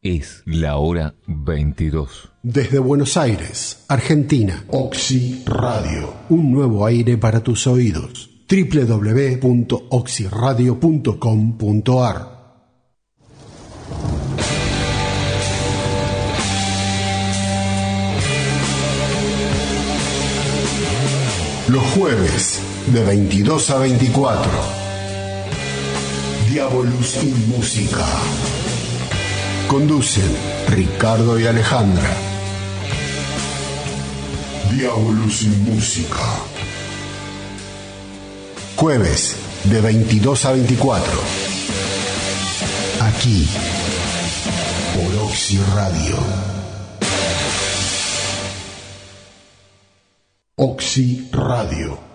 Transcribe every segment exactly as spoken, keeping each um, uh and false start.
Es la hora veintidós. Desde Buenos Aires, Argentina, Oxy Radio. Un nuevo aire para tus oídos. doble u doble u doble u punto oxy radio punto com punto a r. Los jueves, de veintidós a veinticuatro. Diabolus in Música. Conducen Ricardo y Alejandra. Diabolus in Música. Jueves de veintidós a veinticuatro. Aquí, por Oxy Radio. Oxy Radio.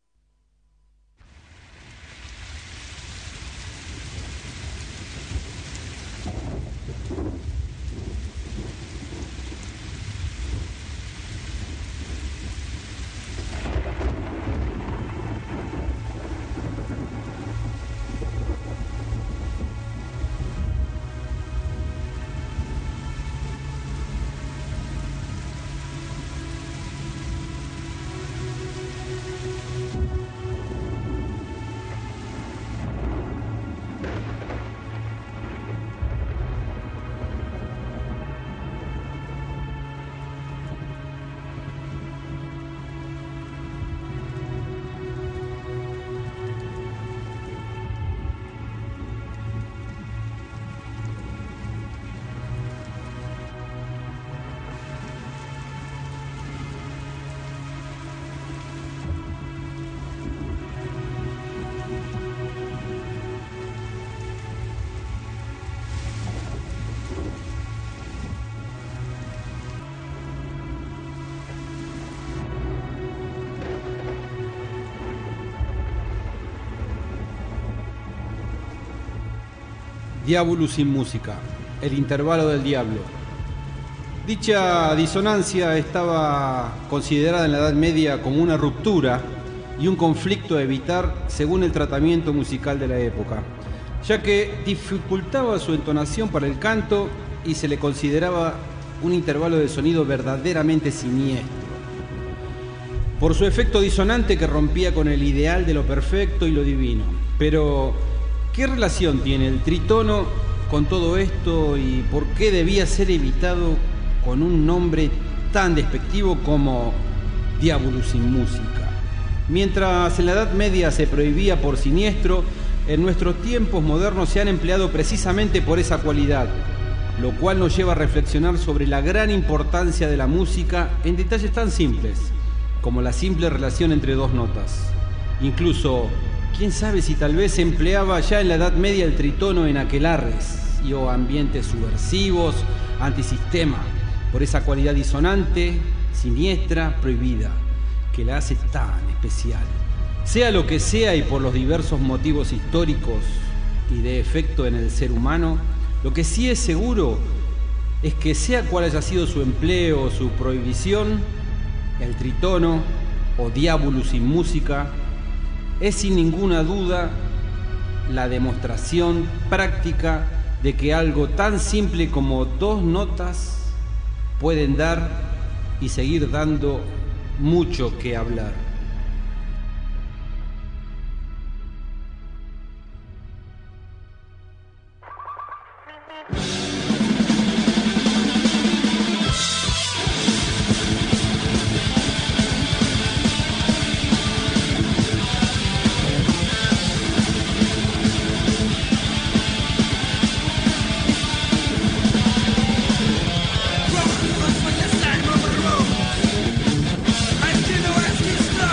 Diabolus in Música, el intervalo del diablo. Dicha disonancia estaba considerada en la Edad Media como una ruptura y un conflicto a evitar según el tratamiento musical de la época, ya que dificultaba su entonación para el canto y se le consideraba un intervalo de sonido verdaderamente siniestro, por su efecto disonante que rompía con el ideal de lo perfecto y lo divino. Pero ¿qué relación tiene el tritono con todo esto y por qué debía ser evitado con un nombre tan despectivo como Diabolus in Música? Mientras en la Edad Media se prohibía por siniestro, en nuestros tiempos modernos se han empleado precisamente por esa cualidad, lo cual nos lleva a reflexionar sobre la gran importancia de la música en detalles tan simples como la simple relación entre dos notas. Incluso, quién sabe si tal vez se empleaba ya en la Edad Media el tritono en aquelarres y o ambientes subversivos, antisistema, por esa cualidad disonante, siniestra, prohibida, que la hace tan especial. Sea lo que sea y por los diversos motivos históricos y de efecto en el ser humano, lo que sí es seguro es que sea cual haya sido su empleo o su prohibición, el tritono o Diabolus in Música es sin ninguna duda la demostración práctica de que algo tan simple como dos notas pueden dar y seguir dando mucho que hablar. Stop!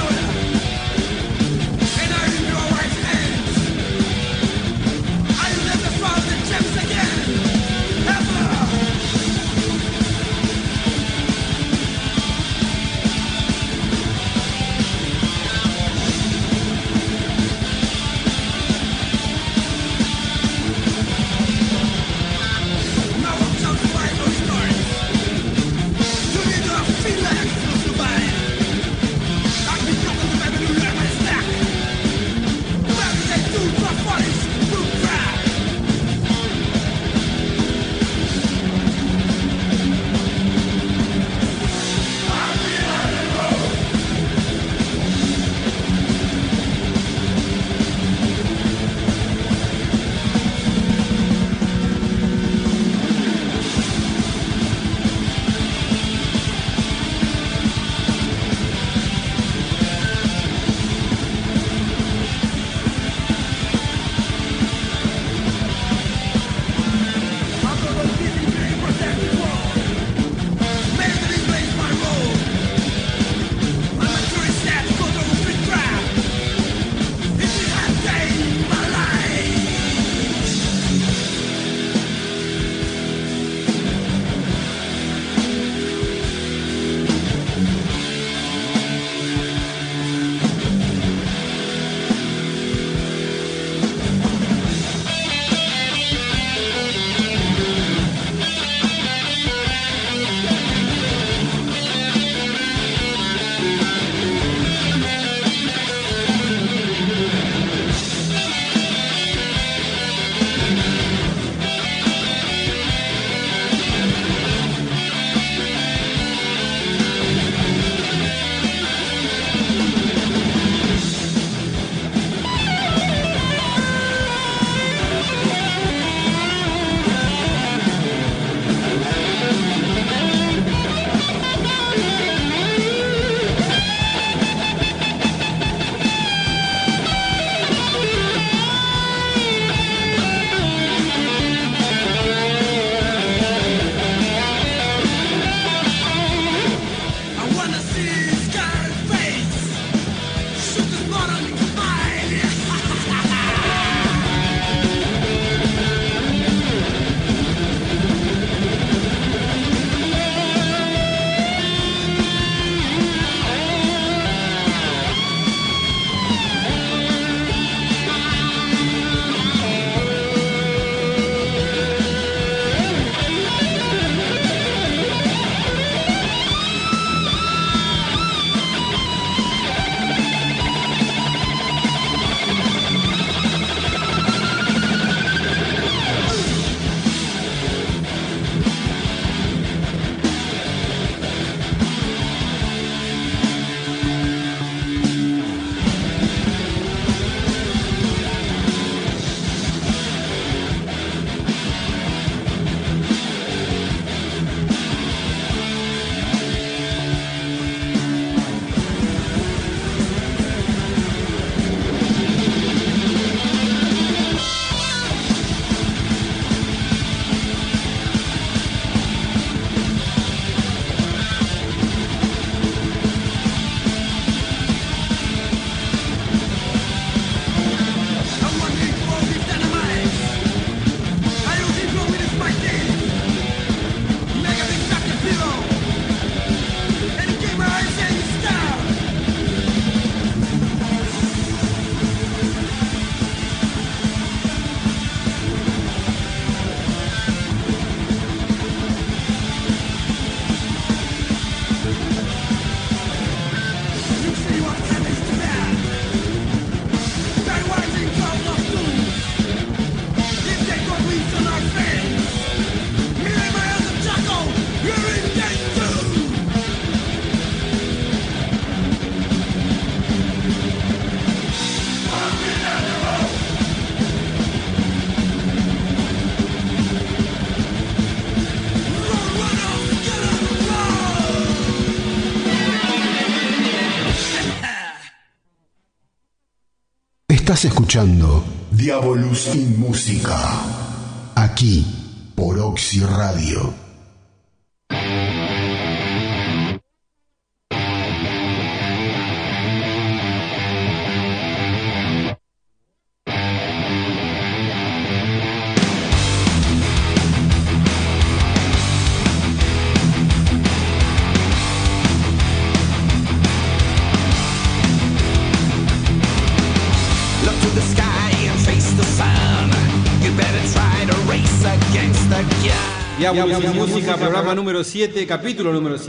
Estás escuchando Diabolus in Música, aquí por Oxy Radio. Diabolus in Música, programa número siete, capítulo número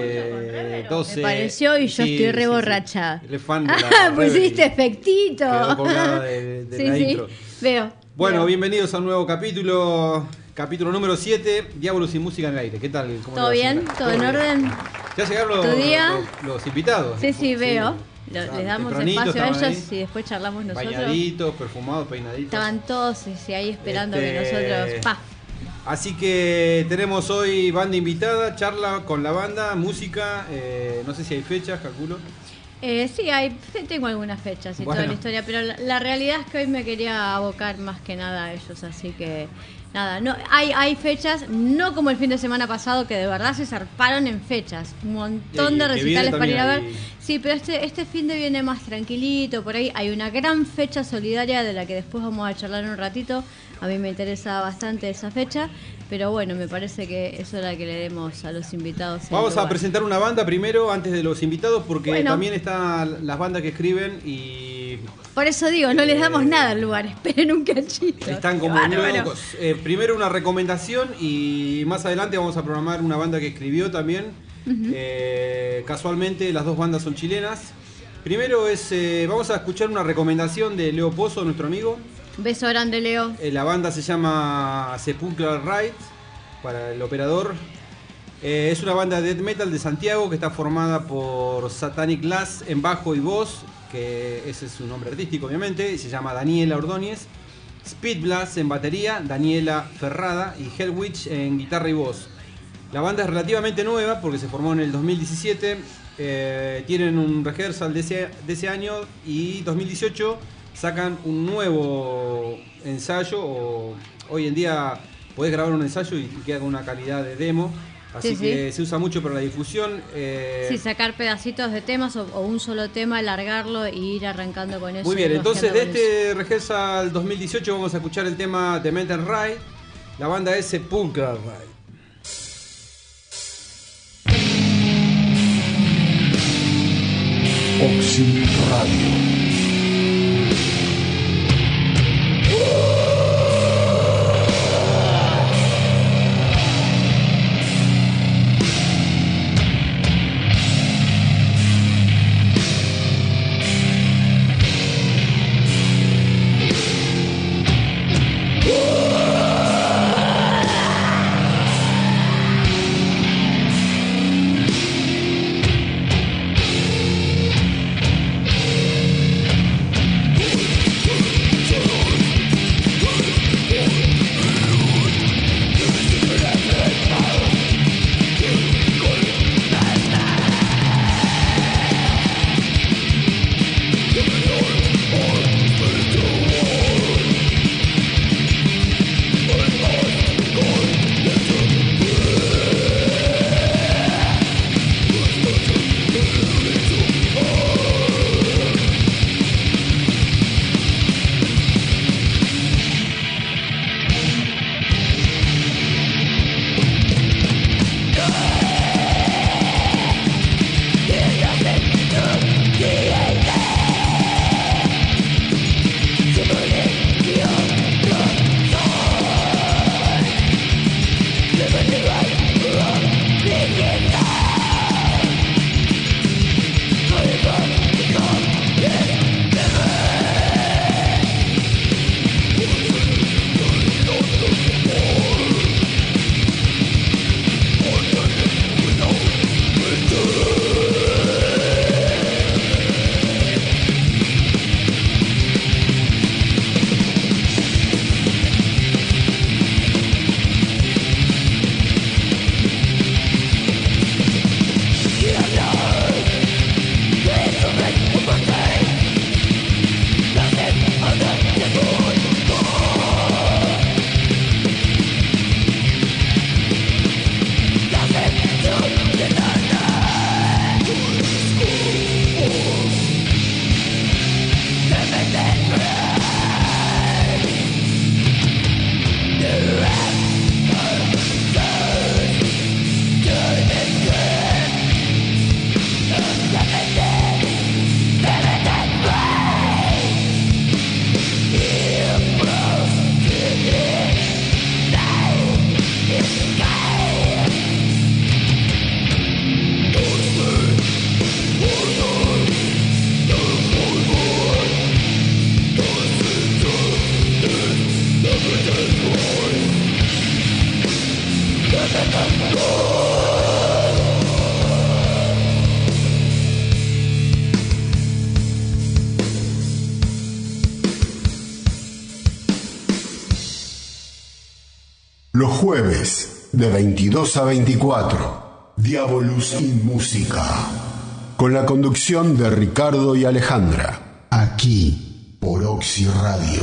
siete, doce. Me pareció y yo sí, estoy re sí, borracha. Sí. Fan de Ah, pusiste efectito. Quedó colgada de, de sí, la sí, intro. Veo. Bueno, veo. Bienvenidos a un nuevo capítulo, capítulo número siete, Diabolus in Música en el aire. ¿Qué tal? ¿Cómo ¿Todo bien? ¿Todo, ¿Todo en bien? orden? Ya llegaron los, ¿Tu día? los, los invitados. Sí, sí, veo. Sí. Lo, Ya, les damos espacio a ellos y después charlamos nosotros. Bañaditos, perfumados, peinaditos. Estaban todos sí, sí, ahí esperando este... que nosotros... Pa. Así que tenemos hoy banda invitada, charla con la banda, música, eh, no sé si hay fechas, calculo. Eh, sí, hay, tengo algunas fechas y bueno. toda la historia, pero la, la realidad es que hoy me quería abocar más que nada a ellos, así que nada, no hay hay fechas, no como el fin de semana pasado, que de verdad se zarparon en fechas, un montón y, de recitales para ir a ver. Hay... Sí, pero este este fin de viene más tranquilito, por ahí hay una gran fecha solidaria de la que después vamos a charlar un ratito. A mí me interesa bastante esa fecha, pero bueno, me parece que eso es la que le demos a los invitados. Vamos a presentar una banda primero, antes de los invitados, porque bueno, también están las bandas que escriben y... Por eso digo, no les damos eh, nada al lugar, esperen un cachito. Están como locos. Eh, primero una recomendación y más adelante vamos a programar una banda que escribió también. Uh-huh. Eh, casualmente las dos bandas son chilenas. Primero es, eh, vamos a escuchar una recomendación de Leo Pozo, nuestro amigo. Beso grande, Leo. Eh, la banda se llama Sepulchral Rite, para el operador. Eh, es una banda de death metal de Santiago que está formada por Satanic Glass en bajo y voz, que ese es su nombre artístico obviamente, y se llama Daniela Ordóñez. Speed Blast en batería, Daniela Ferrada, y Hellwitch en guitarra y voz. La banda es relativamente nueva porque se formó en el dos mil diecisiete. Eh, tienen un rehearsal de ese, de ese año y dos mil dieciocho sacan un nuevo ensayo. O, hoy en día podés grabar un ensayo y queda con una calidad de demo. Así sí, que sí. Se usa mucho para la difusión. Eh... Sí, sacar pedacitos de temas o, o un solo tema, alargarlo e ir arrancando con eso. Muy bien, entonces de este rehearsal dos mil dieciocho vamos a escuchar el tema The Metal Ride. La banda es Sepulchral Ride. Oxy Radio. Los jueves de veintidós a veinticuatro, Diabolus in Música, con la conducción de Ricardo y Alejandra, aquí por Oxy Radio.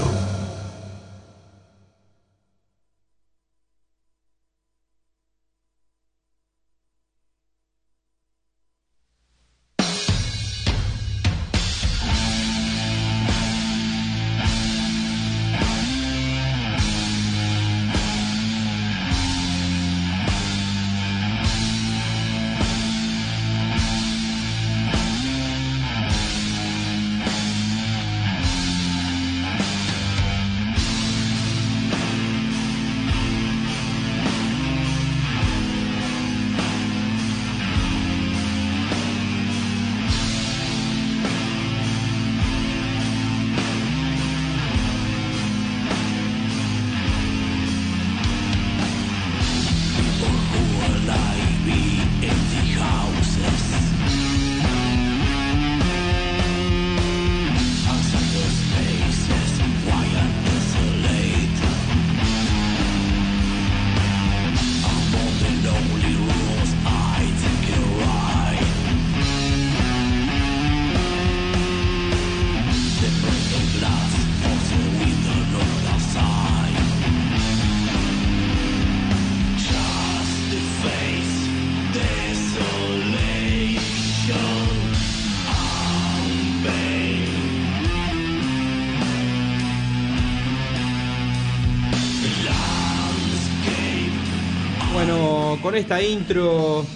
Con esta intro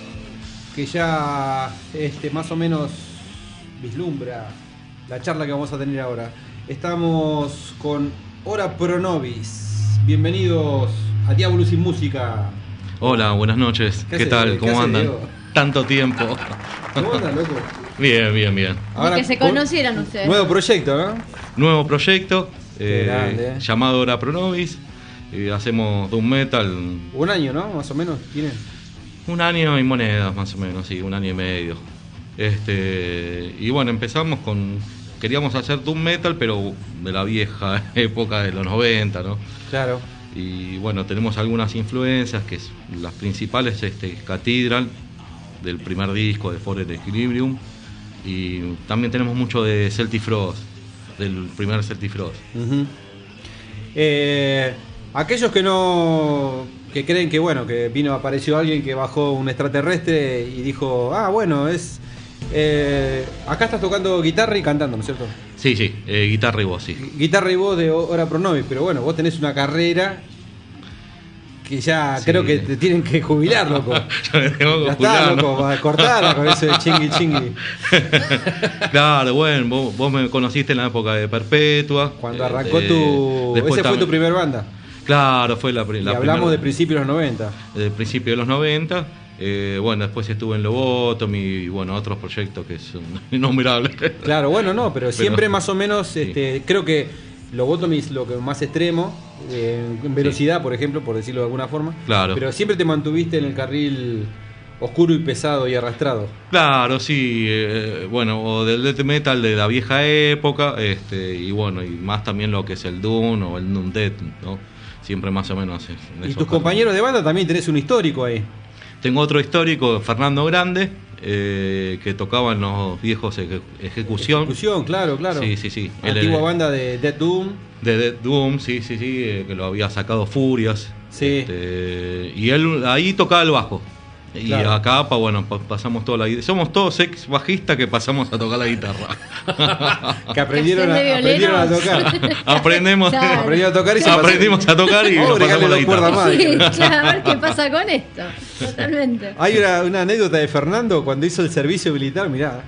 que ya este, más o menos vislumbra la charla que vamos a tener ahora. Estamos con Ora Pro Nobis. Bienvenidos a Diabolus sin Música. Hola, buenas noches. ¿Qué, ¿Qué tal? ¿Cómo ¿Qué andan? Diego? Tanto tiempo. ¿Cómo andan, loco? Bien, bien, bien. Ahora, que se conocieran ustedes. Nuevo proyecto, ¿no? Nuevo proyecto eh, grande, ¿eh? Llamado Ora Pro Nobis. Y hacemos doom metal. Un año, ¿no? Más o menos tiene. Un año y monedas, más o menos, sí, un año y medio. Este, y bueno, empezamos con. Queríamos hacer doom metal, pero de la vieja época de los noventa, ¿no? Claro. Y bueno, tenemos algunas influencias, que es, las principales, este, Cathedral, del primer disco de Foreign Equilibrium. Y también tenemos mucho de Celtic Frost, del primer Celtic Frost. Uh-huh. Eh. Aquellos que no, que creen que bueno, que vino, apareció alguien que bajó un extraterrestre y dijo, ah, bueno, es, eh, acá estás tocando guitarra y cantando, ¿no es cierto? Sí, sí, eh, guitarra y voz, sí. Guitarra y voz de Ora Pro Nobis, pero bueno, vos tenés una carrera que ya sí. Creo que te tienen que jubilar, loco. Yo me tengo que ya jubilar, está, loco, ¿no? Cortarla con ese chingui chingui. Claro, bueno, vos, vos me conociste en la época de Perpetua. Cuando arrancó eh, tu... Esa fue también... tu primer banda. Claro, fue la, la y hablamos primera, de principios de los noventa. De principios de los noventa. Eh, bueno, después estuve en Lobotomy y bueno, otros proyectos que son innumerables. Claro, bueno, no, pero, pero siempre más o menos, sí. este, creo que Lobotomy es lo que más extremo, eh, en velocidad, sí. Por ejemplo, por decirlo de alguna forma. Claro. Pero siempre te mantuviste en el carril oscuro y pesado y arrastrado. Claro, sí, eh, bueno, o del death metal de la vieja época, este, y bueno, y más también lo que es el doom o el doom death, ¿no? Siempre más o menos. En y tus compañeros de banda también tenés un histórico ahí. Tengo otro histórico, Fernando Grande, eh, que tocaba en los viejos eje- Ejecución. Ejecución, claro, claro. Sí, sí, sí. Antigua el, banda de Death Doom. De Death Doom, sí, sí, sí, eh, que lo había sacado Furias. Sí. Este, y él ahí tocaba el bajo. Y claro. Acá, pa, bueno, pa, pasamos toda la guitarra. Somos todos ex bajistas que pasamos a tocar la guitarra. Que aprendieron a, aprendieron a tocar. Aprendemos, claro. Aprendieron a tocar y se aprendimos a tocar y nos pasamos la guitarra. Más, sí, claro, a ver qué pasa con esto. Totalmente. Hay una, una anécdota de Fernando cuando hizo el servicio militar, mirá.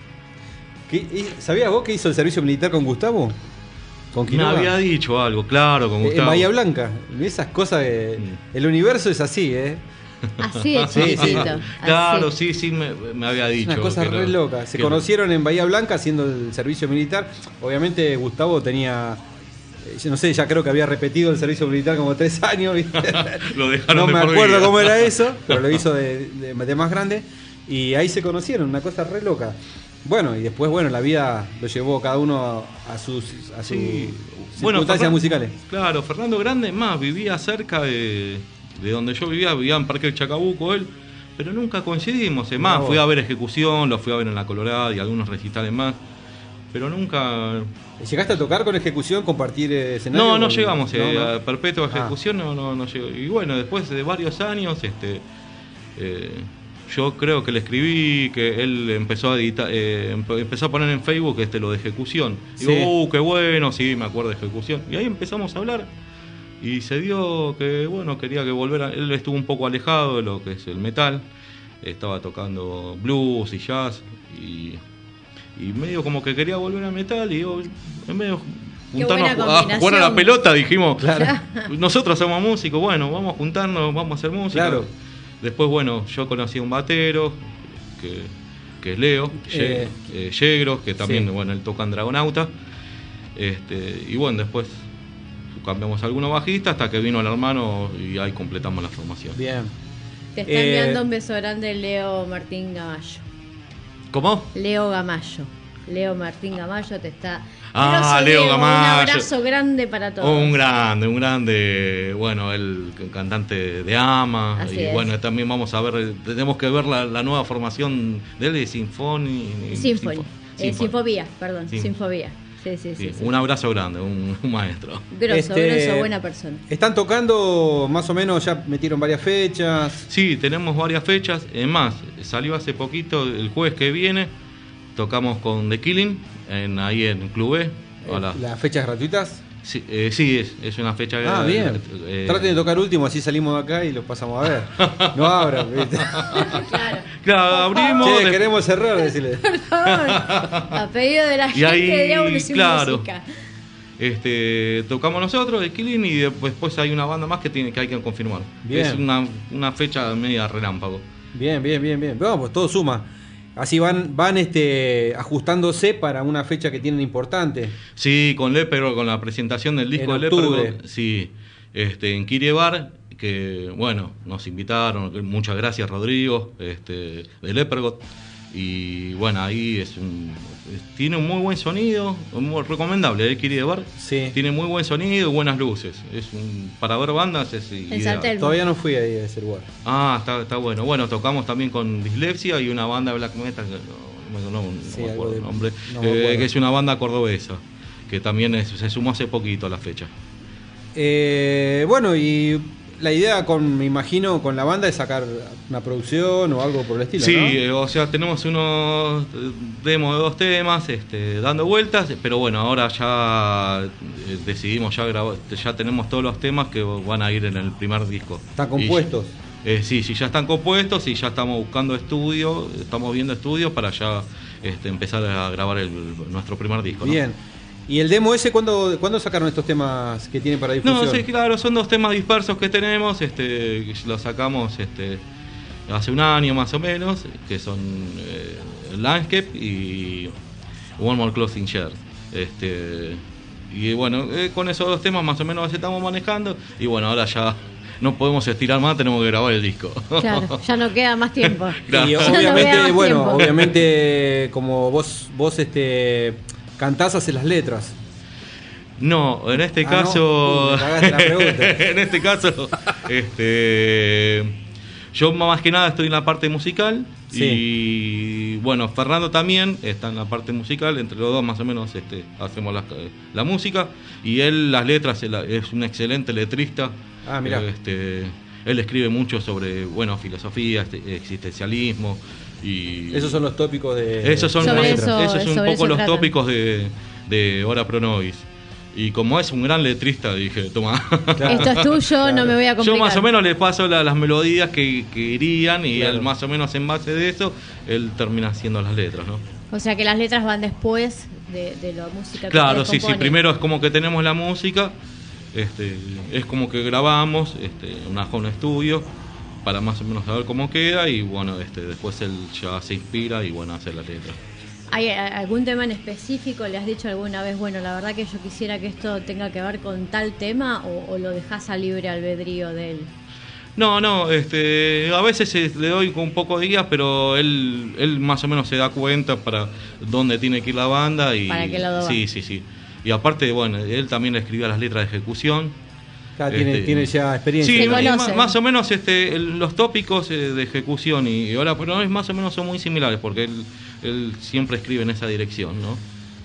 ¿Sabías vos que hizo el servicio militar con Gustavo? ¿Con Me había dicho algo, claro, con Gustavo. En Bahía Blanca. Esas cosas que... El universo es así, ¿eh? Así de chiquitito. Sí, sí. Claro, sí, sí, me, me había dicho. Una cosa re lo, loca. Se conocieron en Bahía Blanca haciendo el servicio militar. Obviamente Gustavo tenía yo no sé, ya creo que había repetido el servicio militar como tres años, ¿viste? Lo dejaron no de me por acuerdo vida. cómo era eso, pero lo hizo de, de, de más grande. Y ahí se conocieron, una cosa re loca. Bueno, y después, bueno, la vida lo llevó cada uno a sus, a sus Sí. circunstancias Bueno, Fernan- musicales. Claro, Fernando Grande más vivía cerca de, de donde yo vivía, vivía en Parque del Chacabuco él, pero nunca coincidimos. Es más, No. fui a ver Ejecución, lo fui a ver en La Colorada y algunos recitales más, pero nunca... ¿Llegaste a tocar con Ejecución, compartir eh, escenario? No, no con- llegamos, eh, no, no. a Perpetua Ah. Ejecución no, no, no llegó. Y bueno, después de varios años, este, eh, yo creo que le escribí, que él empezó a editar, eh, empe- empezó a poner en Facebook este lo de Ejecución. Digo, Sí. uh, qué bueno, sí, me acuerdo de Ejecución. Y ahí empezamos a hablar. Y se dio que, bueno, quería que volviera. Él estuvo un poco alejado de lo que es el metal. Estaba tocando blues y jazz. Y, y medio como que quería volver al metal. Y yo, en medio Qué juntarnos buena a jugar a la combinación. pelota, dijimos. Claro. Nosotros somos músicos, bueno, vamos a juntarnos, vamos a hacer música. Claro. Después, bueno, yo conocí a un batero, que, que es Leo, Eh, Ye- eh, Yegros, que también, sí. bueno, él toca en Dragonauta. Este, y bueno, después cambiamos a algunos bajistas hasta que vino el hermano y ahí completamos la formación. Bien. Te está Eh, enviando un beso grande Leo Martín Gamallo. ¿Cómo? Leo Gamallo. Leo Martín Gamallo te está... Ah, Grosso, Leo Diego, Gamallo. Un abrazo grande para todos. Un grande, un grande, bueno, el cantante de Ama. Así y es. bueno, también vamos a ver, tenemos que ver la, la nueva formación de él de Sinfoni. Sinfoni. Sinfo- Eh, Sinfoni. Sinfobía, perdón. Sí. Sinfobía. Sí, sí, sí. Sí, sí. un abrazo grande, un, un maestro. Grosso, Este, grosso, buena persona. Están tocando más o menos, ya metieron varias fechas. Sí, tenemos varias fechas. Es más, salió hace poquito, el jueves que viene, tocamos con The Killing, en, ahí en Club E. a las- ¿Las fechas gratuitas? Sí, eh, sí, es, es una fecha... Ah, eh, bien. eh, Traten de tocar último, así salimos de acá y lo pasamos a ver. No abran, ¿viste? Claro. Claro, abrimos... Che, de- queremos cerrar, decirle. A pedido de la Y gente ahí, de Diablo Sin claro. Música. Este, tocamos nosotros, The Killing, y después, después hay una banda más que tiene que hay que confirmar. Bien. Es una, una fecha media relámpago. Bien, bien, bien, bien. Vamos, pues todo suma. Así van, van este, ajustándose para una fecha que tienen importante. Sí, con Lepergo, con la presentación del disco En de octubre. Lepergo, sí, este, en Kirie Bar, que bueno, nos invitaron, que muchas gracias Rodrigo, este, de Lepergo, y bueno, ahí es un, es- tiene un muy buen sonido, muy recomendable, el Kirie Bar, Sí. tiene muy buen sonido y buenas luces, es un, para ver bandas es ideal. San Telmo. Todavía no fui ahí a ese lugar. Ah, está, está bueno. Bueno, tocamos también con Dislexia y una banda de black metal, que no, no- no Sí, me algo acuerdo de- el nombre, no me eh, acuerdo. que es una banda cordobesa, que también es- se sumó hace poquito a la fecha. Eh, bueno, y la idea, con, me imagino, con la banda es sacar una producción o algo por el estilo, Sí, ¿no? eh, o sea, tenemos unos eh, demos de dos temas este, dando vueltas, pero bueno, ahora ya eh, decidimos, ya grabar, ya tenemos todos los temas que van a ir en el primer disco. Están Y- compuestos. Eh, sí, sí, ya están compuestos y ya estamos buscando estudios, estamos viendo estudios para ya este, empezar a grabar el, nuestro primer disco. ¿no? Bien. ¿Y el demo ese cuándo, cuándo sacaron estos temas que tienen para difusión? No, sí, claro, son dos temas dispersos que tenemos, este, que los sacamos este, hace un año más o menos, que son eh, Landscape y One More Clothing Share. Este, y bueno, eh, con esos dos temas más o menos los estamos manejando y bueno, ahora ya no podemos estirar más, tenemos que grabar el disco. Claro, ya no queda más tiempo. Claro. Y Ya no obviamente, queda más bueno, tiempo. obviamente como vos, vos este cantás, haces las letras. No, en este Ah, caso. no. Uy, me cagaste la pregunta. En este caso, este. Yo más que nada estoy en la parte musical. Sí. Y bueno, Fernando también está en la parte musical. Entre los dos, más o menos, este, hacemos la, la música. Y él, las letras, él es un excelente letrista. Ah, mirá. Este, él escribe mucho sobre, bueno, filosofía, este, existencialismo. Y Esos son los tópicos de. esos son, Sobre esos eso- son un sobre poco eso los tratan. tópicos de, de Hora Pro Nobis. Y como es un gran letrista, dije, toma. Claro. Esto es tuyo, no me voy a complicar. Yo más o menos le paso la- las melodías que, que irían y Claro. él más o menos en base de eso, él termina haciendo las letras, ¿no? O sea que las letras van después de, de la música que Claro, ustedes sí, sí, componen. primero es como que tenemos la música, este, es como que grabamos este, una home estudio para más o menos saber cómo queda y bueno, este, después él ya se inspira y bueno, hace la letra. ¿Hay algún tema en específico? ¿Le has dicho alguna vez, bueno, la verdad que yo quisiera que esto tenga que ver con tal tema, o, o lo dejás a libre albedrío de él? No, no, este, a veces eh, le doy un poco de guías, pero él, él más o menos se da cuenta para dónde tiene que ir la banda y ¿Para qué lado va? Sí, sí, sí. Y aparte, bueno, él también escribía las letras de ejecución. Acá tiene, Este, tiene ya experiencia. Sí, Se y conocen. más, más o menos este, el- los tópicos eh, de ejecución y, y ahora, pero es más o menos son muy similares porque él, él siempre escribe en esa dirección, ¿no?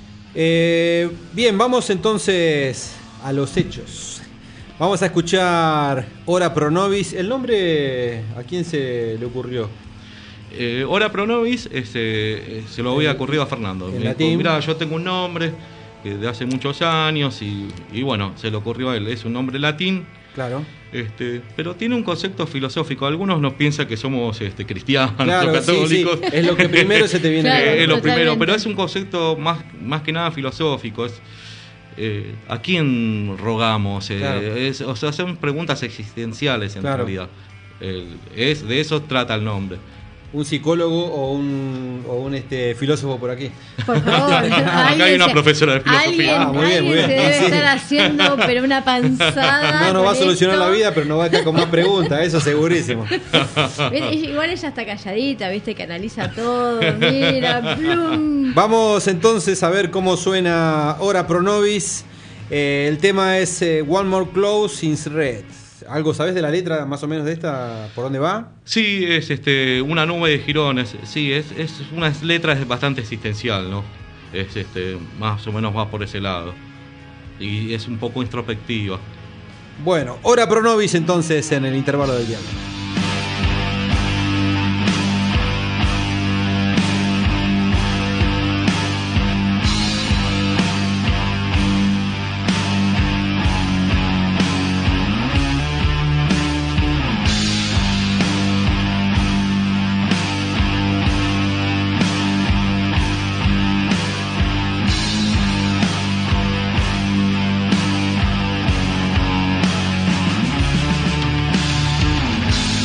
Eh, bien, vamos entonces a los hechos. Vamos a escuchar Ora Pro Nobis. ¿El nombre a quién se le ocurrió? Eh, Ora Pro Nobis este, eh, se lo había ocurrido a Fernando. en Me dijo, latín. mira, yo tengo un nombre eh, de hace muchos años y, y bueno, se le ocurrió a él. Es un nombre latín, Claro. este, pero tiene un concepto filosófico. Algunos nos piensan que somos este, cristianos Claro, o sí, católicos. sí. Es lo que primero se te viene Claro, a la Eh, es lo totalmente. primero, pero es un concepto más, más que nada filosófico. Es, eh, ¿a quién rogamos? Eh, Claro. es- o sea, son preguntas existenciales en Claro. realidad. El- es, de eso trata el nombre. Un psicólogo o un, o un este, filósofo por aquí. Por favor. Acá hay una profesora de filosofía. Alguien, Ah, muy bien, muy alguien bien. se debe Sí. estar haciendo, pero una panzada. No nos va a con solucionar esto. la vida, pero nos va a estar con más preguntas, eso segurísimo. Viste, igual ella está calladita, viste, que analiza todo. Mira, plum. Vamos entonces a ver cómo suena Ora Pro Nobis. Eh, el tema es eh, One More Close in Red. ¿Algo sabes de la letra más o menos de esta? ¿Por dónde va? Sí, es este, una nube de jirones. Sí, es, es una letra es bastante existencial, ¿no? Es este, más o menos va por ese lado. Y es un poco introspectiva. Bueno, Ora Pro Nobis entonces en el intervalo del diablo. One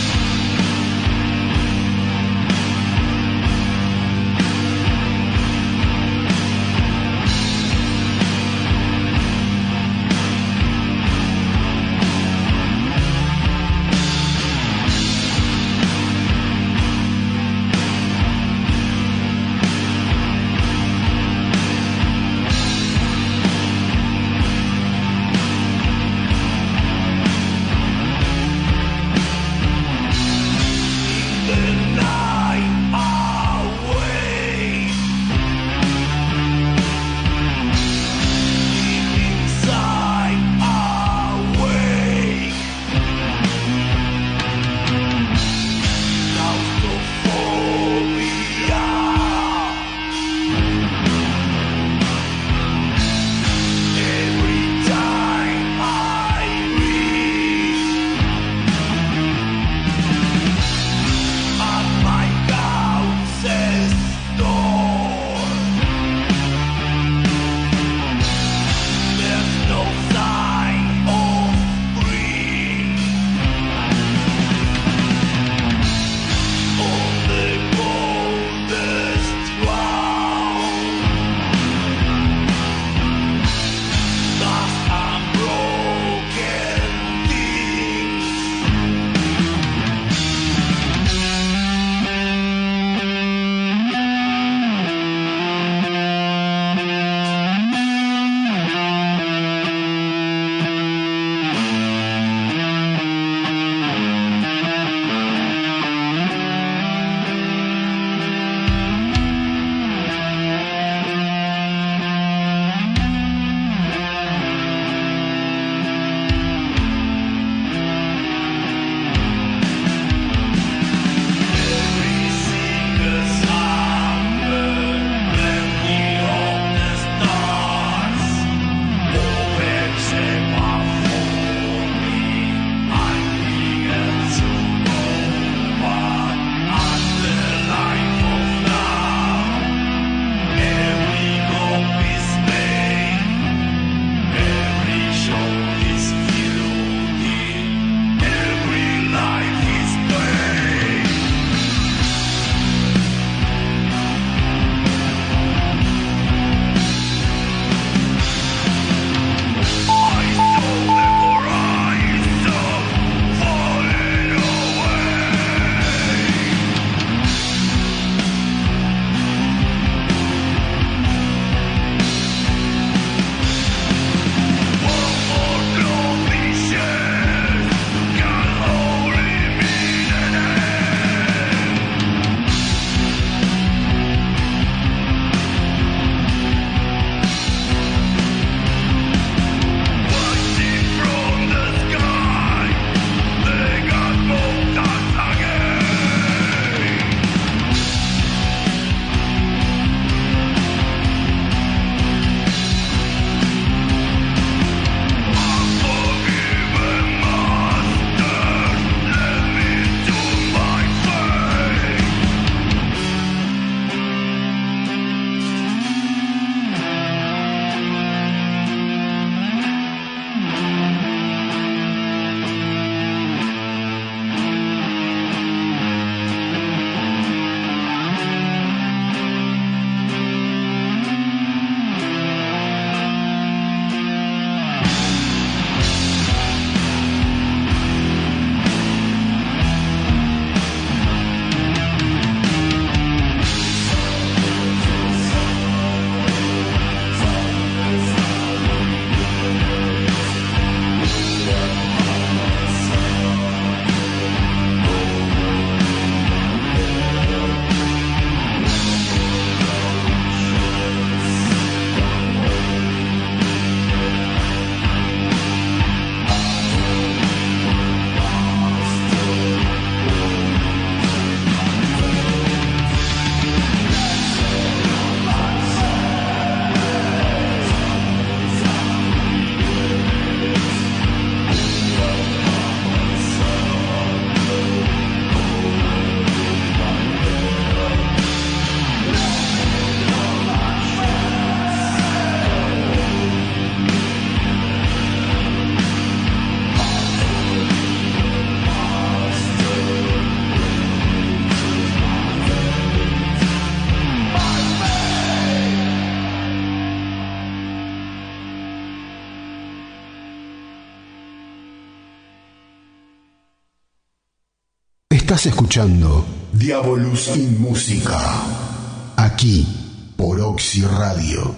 Estás escuchando Diabolus in Música, aquí por Oxy Radio.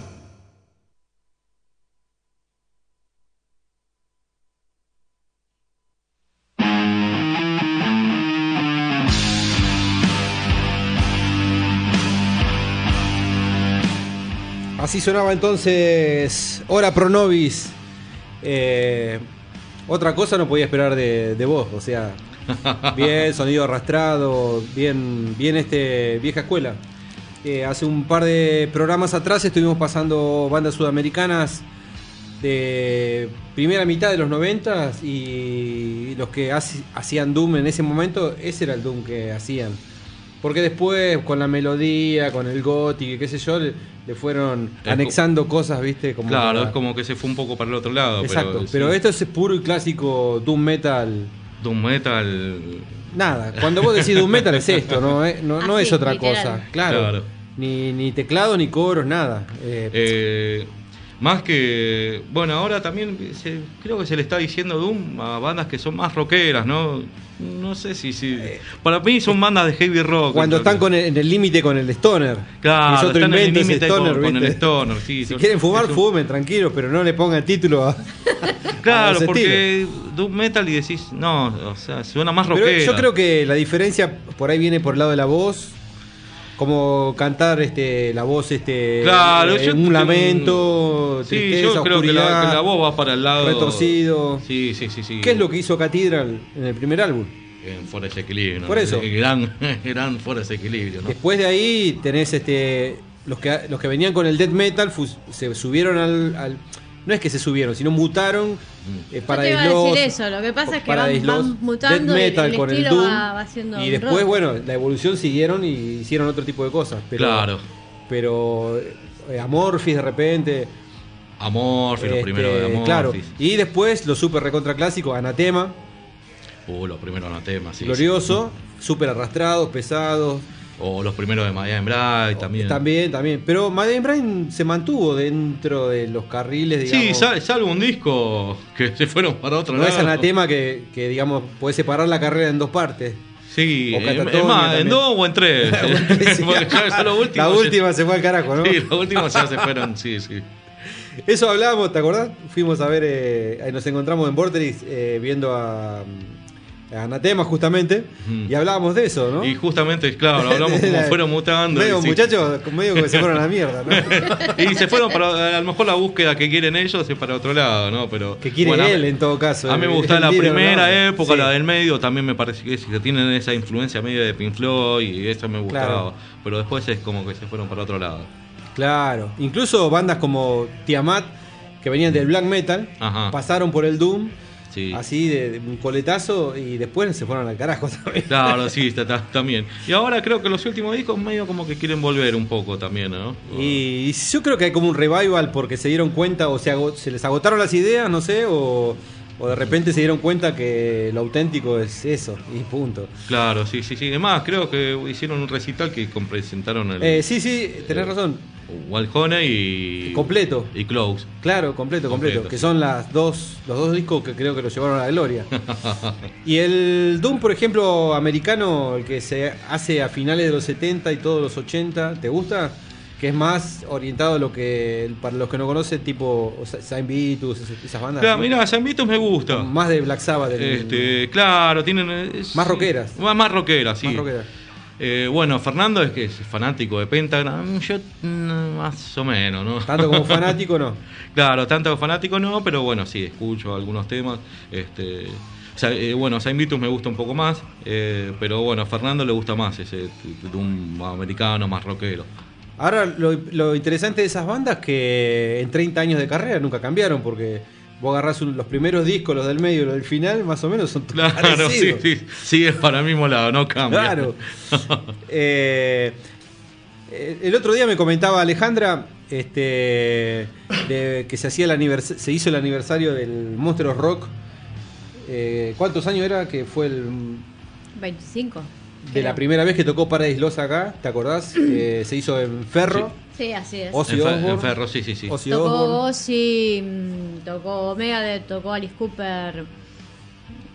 Así sonaba entonces Ora Pro Nobis. Eh, otra cosa no podía esperar de, de vos, o sea, bien sonido arrastrado, bien, bien este vieja escuela. Eh, hace un par de programas atrás estuvimos pasando bandas sudamericanas de primera mitad de los noventas y los que haci- hacían Doom en ese momento, ese era el Doom que hacían. Porque después, con la melodía, con el gothic y qué sé yo, le, le fueron Es anexando cosas, ¿viste? Como Claro, para- es como que se fue un poco para el otro lado. Exacto, pero, pero sí. esto es puro y clásico Doom Metal. Doom Metal. Nada, cuando vos decís Doom Metal es esto, no, Eh, no, no Así, es otra literal. cosa. Claro, Claro. Ni, ni teclado, ni coros, nada. Eh, Eh, más que. Bueno, ahora también se- creo que se le está diciendo Doom a bandas que son más rockeras, ¿no? No sé si. si para mí son bandas de heavy rock. cuando entonces. están con el- en el límite con el stoner. Claro, es otro están en el invento ese límite stoner, con, con el ¿viste? stoner. Sí, Si son- quieren fumar, es un- fumen, tranquilos, pero no le pongan título a. a Claro, los porque Doom Metal y decís, no, o sea, suena más Pero rockera. yo creo que la diferencia por ahí viene por el lado de la voz, como cantar este la voz este Claro, eh, yo- un lamento, Sí, tristeza, yo creo que la, oscuridad, que la voz va para el lado. retorcido. Sí, sí, sí, sí. ¿Qué es lo que hizo Cathedral en el primer álbum? En Fuera de ese equilibrio, ¿no? Por eso. Gran, gran Fuera de ese equilibrio, ¿no? Después de ahí tenés este los que los que venían con el death metal fus- se subieron al, al- no es que se subieron, sino mutaron eh, Yo para te iba a decir eso, lo que pasa es que van, van mutando y el, el con el estilo Doom, va, va siendo y un después rock. bueno, la evolución siguieron y hicieron otro tipo de cosas, pero Claro. pero eh, Amorphis de repente, Amorphis, los este, primeros de Amorphis. claro, y después los super recontra clásicos, Anatema, Uh, los primeros Anatema, sí. glorioso, super arrastrados, pesados. sí. O los primeros de Miami Bright también. También, también. Pero Madeleine Brain se mantuvo dentro de los carriles, digamos. Sí, sal- salvo un disco que se fueron para otro No lado. es Anatema que, que, digamos, puede separar la carrera en dos partes. Sí, O es Catatonia es más, en también. dos o en tres. Sí. Porque ya- ya lo último La ya- última se fue al carajo, ¿no? Sí, los últimos ya se fueron, sí, sí. Eso hablábamos, ¿te acordás? Fuimos a ver, eh, nos encontramos en Vorterix eh, viendo a, a Anatema justamente, Ujú. y hablábamos de eso, ¿no? Y justamente, claro, hablamos como fueron mutando. Medio, y sí. muchachos, medio que se fueron a la mierda, ¿no? Y se fueron para, a lo mejor la búsqueda que quieren ellos es para otro lado, ¿no? Pero Que quiere bueno, a él mí- en todo caso. A mí me el- gustaba el la líder de primera banda. época, Sí. la del medio también me parece que, es- que tienen esa influencia medio de Pink Floyd y eso me gustaba. Claro. Pero después es como que se fueron para otro lado. Claro, incluso bandas como Tiamat, que venían del black metal, Ajá. pasaron por el Doom, Sí. así de, de un coletazo, y después se fueron al carajo también. Claro, sí, está, está- también. Y ahora creo que los últimos discos medio como que quieren volver un poco también, ¿no? Y, y yo creo que hay como un revival porque se dieron cuenta, o se, ago- se les agotaron las ideas, no sé, o, o de repente se dieron cuenta que lo auténtico es eso, y punto. Claro, sí, sí, sí. Además, creo que hicieron un recital que con- presentaron el Eh, sí, sí, tenés razón. Wild Honey y... Completo. Y Close. Claro, completo, completo. Completo, Que sí. son las dos, los dos discos que creo que lo llevaron a la gloria. Y el Doom, por ejemplo, americano, el que se hace a finales de los setenta y todos los ochenta, ¿te gusta? Que es más orientado a lo que, para los que no conocen, tipo o sea, Saint Vitus, esas, esas bandas. Claro, ¿no? mira, San Vitus me gusta. Más de Black Sabbath. del- Este, claro, tienen... es- Más rockeras. Más, más rockeras, sí. más rockeras. Eh, bueno, Fernando es que es fanático de Pentagram. Yo mm, más o menos, ¿no? Tanto como fanático, no. Claro, tanto fanático no, pero bueno, sí, escucho algunos temas. Este, o sea, eh, bueno, Saint Vitus me gusta un poco más, eh, pero bueno, a Fernando le gusta más ese Doom americano, más rockero. Ahora, lo, lo interesante de esas bandas es que en treinta años de carrera nunca cambiaron, porque vos agarrás un- los primeros discos, los del medio y los del final, más o menos son todos Claro, sí, parecidos. sí, sí, es para el mismo lado, no cambia. Claro. Eh, eh, el otro día me comentaba Alejandra este, de que se hacía el anivers- se hizo el aniversario del Monsters Rock. Eh, ¿Cuántos años era que fue el veinticinco. de la creo. primera vez que tocó Paradise Lost acá? ¿Te acordás? Eh, se hizo en Ferro. Sí, así es. Ozzy En, Fe- Osbourne. en Ferro, sí, sí, sí. Ozzy Tocó Osbourne. Ozzy, mm, tocó Megadeth, tocó Alice Cooper.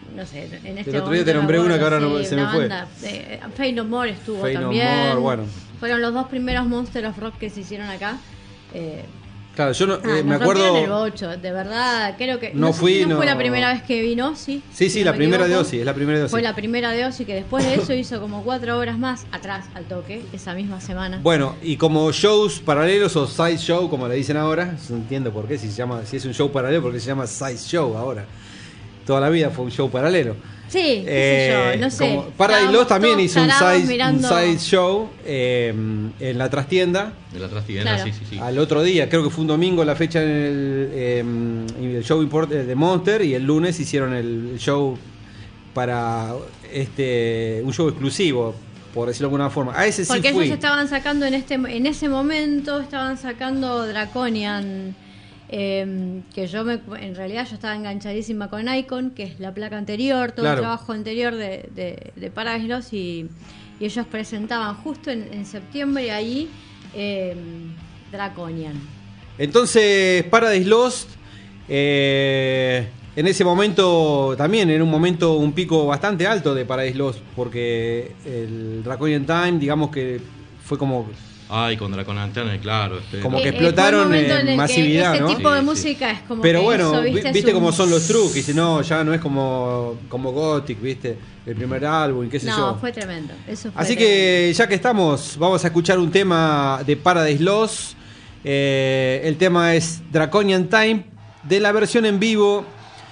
no sé, en este El otro día momento te nombré me una que acuerdo, ahora no- sí, se me una fue. banda, eh, Fate No More estuvo Fate No también. More, bueno. Fueron los dos primeros Monster of Rock que se hicieron acá. Eh, Claro, yo no, ah, eh, me nos rompieron el acuerdo. bocho, de verdad, creo que. No No, sé fui, si no, no- fue la primera vez que vino, sí. Sí, si sí, no la me primera de equivoco. Ozzy, es la primera de Ozzy. Fue la primera de Ozzy, que después de eso hizo como cuatro horas más atrás al toque, esa misma semana. Bueno, y como shows paralelos o side show, como le dicen ahora, no entiendo por qué, si se llama, si es un show paralelo, porque se llama side show ahora. Toda la vida fue un show paralelo. Sí, qué Eh, sé yo, no sé. como Paradise Estábamos Lost también todos hizo un tarados side, un mirando- side show eh, en la trastienda. De la trastienda, Claro. sí, sí, sí. Al otro día, creo que fue un domingo la fecha en el, eh, el show import- de Monster, y el lunes hicieron el show para este un show exclusivo, por decirlo de alguna forma. A ese sí Porque fui. ellos estaban sacando en este en ese momento, estaban sacando Draconian, eh, que yo me, en realidad yo estaba enganchadísima con Icon, que es la placa anterior, todo Claro. el trabajo anterior de, de, de Paradise Lost, y, y ellos presentaban justo en, en septiembre ahí eh, Draconian. Entonces, Paradise Lost, eh, en ese momento también, en un momento un pico bastante alto de Paradise Lost, porque el Draconian Time, digamos que fue como Ay, con Dracon Antena, claro. Este, Como no. que Eh, eh, fue un explotaron momento en el que masividad, ese ¿no? tipo de Sí, sí. música es como Pero que bueno, hizo, vi- ¿viste? viste su- cómo son los trucos, dice, no, ya no es como, como Gothic, viste, el primer álbum y qué sé No, yo. fue tremendo. Eso fue Así tremendo. que ya que estamos, vamos a escuchar un tema de Paradise Lost. Eh, el tema es Draconian Time, de la versión en vivo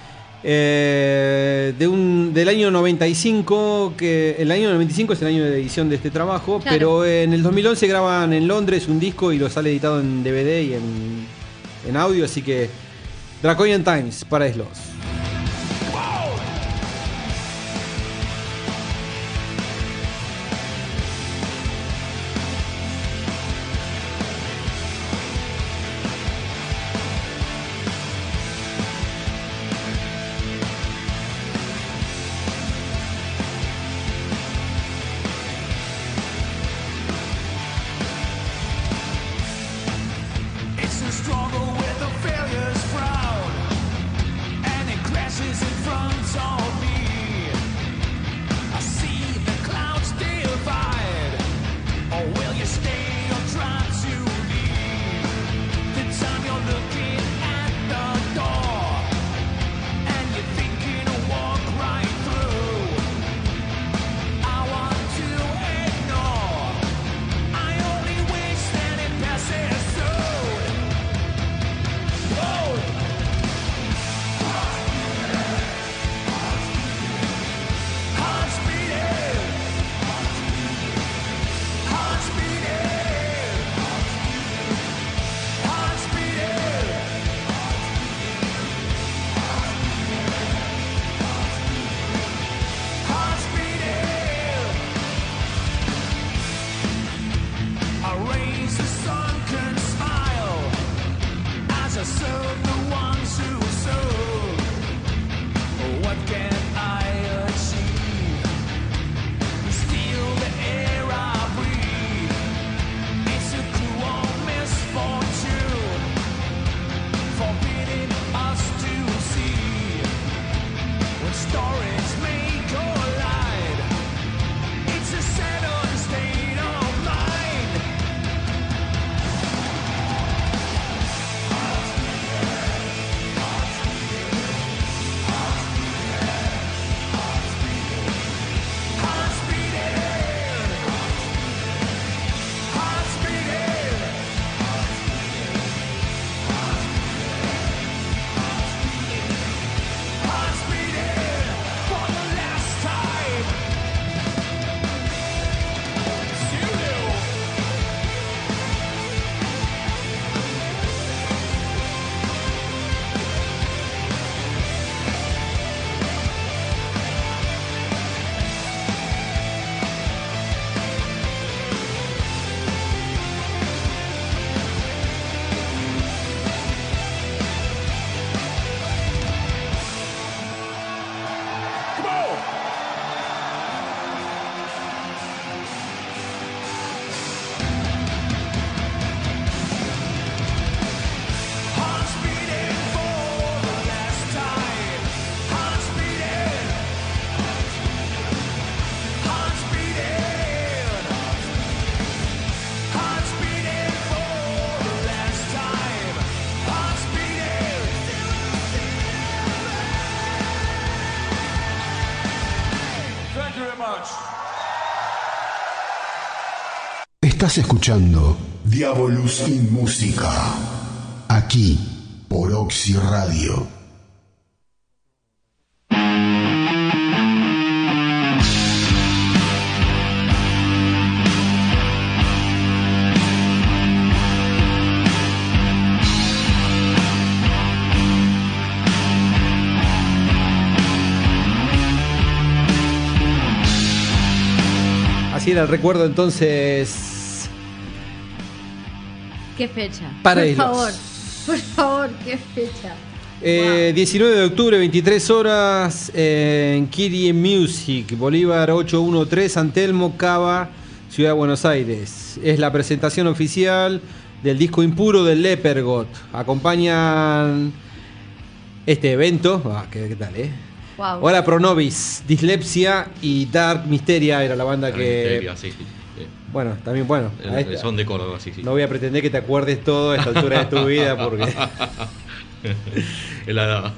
eh, de un, del año noventa y cinco, que el año noventa y cinco es el año de edición de este trabajo, Claro. pero en el dos mil once graban en Londres un disco y lo sale editado en D V D y en, en audio, así que Draconian Times, Paradise Lost. It's a struggle with a failure's frown, and Estás escuchando Diabolus in Música, aquí por Oxy Radio. Así era el recuerdo entonces. ¿Qué fecha? Para por ellos. favor, por favor, ¿qué fecha? Eh, Wow. diecinueve de octubre, veintitrés horas, eh, en Kyrie Music, Bolívar ochocientos trece, San Telmo, Cava, Ciudad de Buenos Aires. Es la presentación oficial del disco Impuro del Lepergot. Acompañan este evento. Ah, ¿qué, qué tal, eh? Wow. Hola Pronovis, Dislexia y Dark Mysteria era la banda que... Misteria, sí, sí, sí. Bueno, también bueno. El- a esta- Son de Córdoba, sí, sí. No voy a pretender que te acuerdes todo a esta altura de tu vida porque... Es la edad.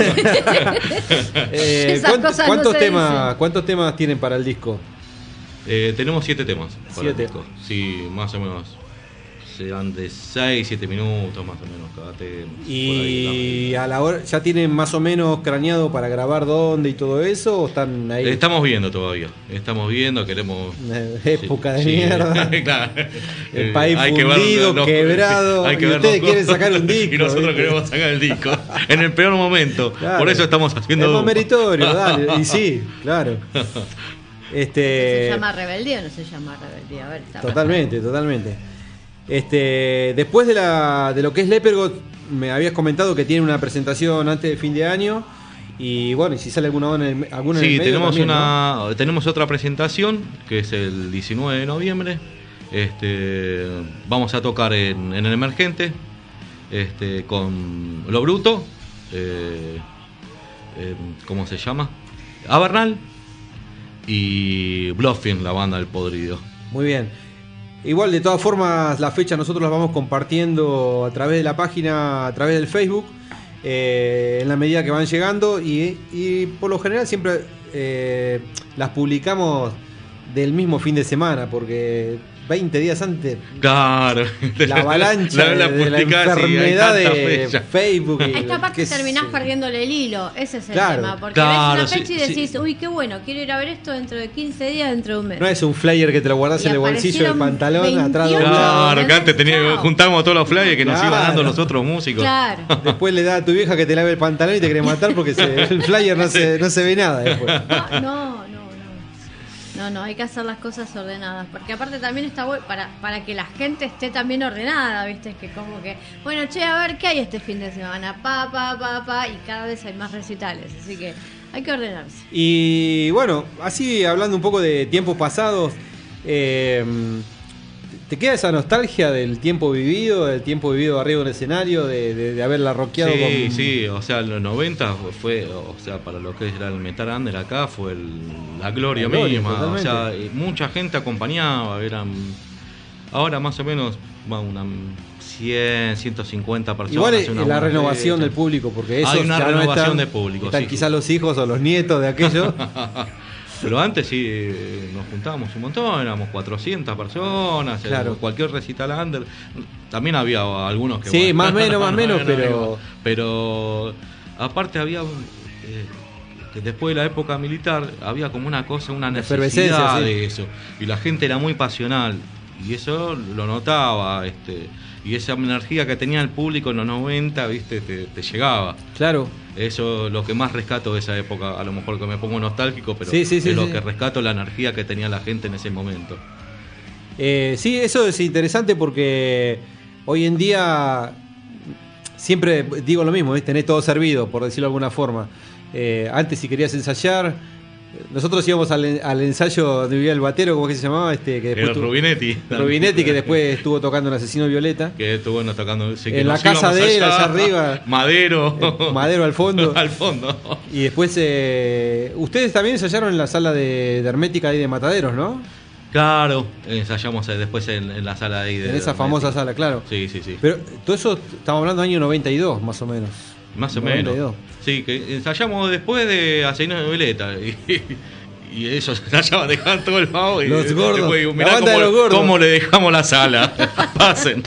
Eh, Esas ¿cuánto- cosas no ¿cuántos, se temas, dicen. ¿Cuántos temas tienen para el disco? Eh, tenemos siete temas para Siete. el disco. Sí, más o menos. Serán de seis, siete minutos más o menos cada tema. Por ahí, Y a la hora, ¿ya tienen más o menos craneado para grabar dónde y todo eso? ¿O están ahí? Estamos viendo todavía. Estamos viendo, queremos. Una época de Sí, mierda. claro. El Eh, país hay que ver fundido, los- quebrado, hay que y ver ustedes los- quieren sacar un disco, Y nosotros ¿viste? queremos sacar el disco. En el peor momento. Claro. Por eso estamos haciendo. Es más meritorio, dale. Y sí, claro. ¿Se Este, llama rebeldía o no se llama rebeldía? A ver, está totalmente, totalmente. Este, después de la de lo que es Lepergot, me habías comentado que tiene una presentación antes de fin de año. Y bueno, y si sale alguna en el, alguna en el Sí, medio tenemos también, ¿no? una tenemos otra presentación que es el diecinueve de noviembre. Este, vamos a tocar en, en el Emergente, este, con Lo Bruto, eh, eh, ¿cómo se llama? Avernal y Bluffing, la banda del Podrido. Muy bien. Igual, de todas formas, la fecha nosotros las vamos compartiendo a través de la página, a través del Facebook, eh, en la medida que van llegando. Y, y por lo general siempre eh, las publicamos del mismo fin de semana, porque veinte días antes Claro, la avalancha La- la de, de la publicás y hay enfermedad tanta de fecha. Facebook. y- Esta parte qué sé terminás yo. perdiéndole el hilo, ese es el Claro, tema. Porque claro, ves una fecha sí, y decís, sí. uy, qué bueno, quiero ir a ver esto dentro de quince días, dentro de un mes. No es un flyer que te lo guardás Y en el bolsillo del aparecieron pantalón, atrás veintiocho. doblado. Claro, que antes tenía, Chao. juntábamos todos los flyers que nos Claro. iban dando los otros músicos. Claro. Después le da a tu vieja que te lave el pantalón y te quiere matar porque se- el flyer no se, no se ve nada después. No, no, no, no. No, no, hay que hacer las cosas ordenadas. Porque aparte también está bueno para, para que la gente esté también ordenada, ¿viste? Que como que, bueno, che, a ver qué hay este fin de semana. Pa, pa, pa, pa. Y cada vez hay más recitales. Así que hay que ordenarse. Y bueno, así hablando un poco de tiempos pasados, eh, ¿te queda esa nostalgia del tiempo vivido, del tiempo vivido arriba del escenario, de, de, de haberla rockeado Sí, con... sí, o sea, en los noventa fue, o sea, para lo que era el metal under acá fue el- la gloria La gloria, misma, totalmente. o sea, y mucha gente acompañaba, eran ahora más o menos va una cien, ciento cincuenta personas. Igual es una la buena renovación fecha. del público, porque eso Hay una ya no renovación están- de público, están sí. quizás los hijos o los nietos de aquello. Pero antes sí eh, nos juntábamos un montón, éramos cuatrocientas personas, eh, Claro. cualquier recital under. También había algunos que... Sí, más menos, más menos, no, pero- Pero aparte había... eh, que después de la época militar había como una cosa, una Efervescencia, necesidad sí. de eso. Y la gente era muy pasional. Y eso lo notaba, este, y esa energía que tenía el público en los noventa, viste, te, te llegaba. Claro. Eso es lo que más rescato de esa época, a lo mejor que me pongo nostálgico, pero Sí, sí, sí, es lo sí. que rescato, la energía que tenía la gente en ese momento. Eh, sí, eso es interesante porque hoy en día siempre digo lo mismo, ¿ves? Tenés todo servido, por decirlo de alguna forma. Eh, antes si querías ensayar, nosotros íbamos al, al ensayo de vivía el batero, ¿cómo es que se llamaba? Este, que después El tuvo- Rubinetti. Rubinetti, que después estuvo tocando en Asesino Violeta. Que estuvo bueno, tocando. Sí, que En la nos casa íbamos de él, allá arriba. Madero. Eh, Madero al fondo. Al fondo. Y después, eh, ustedes también ensayaron en la sala de, de Hermética ahí de Mataderos, ¿no? Claro, ensayamos eh, después en, en la sala de ahí. De, En esa famosa sala, claro. Sí, sí, sí. Pero todo eso, estamos hablando del año noventa y dos, más o menos. Más o noventa y menos. dos. Sí, que ensayamos después de Asesino de Violeta. Y, y ellos allá dejaban todo el pavo. Y los gordos. Después, digo, La mirá banda cómo, de los gordos. cómo le dejamos la sala. Pasen.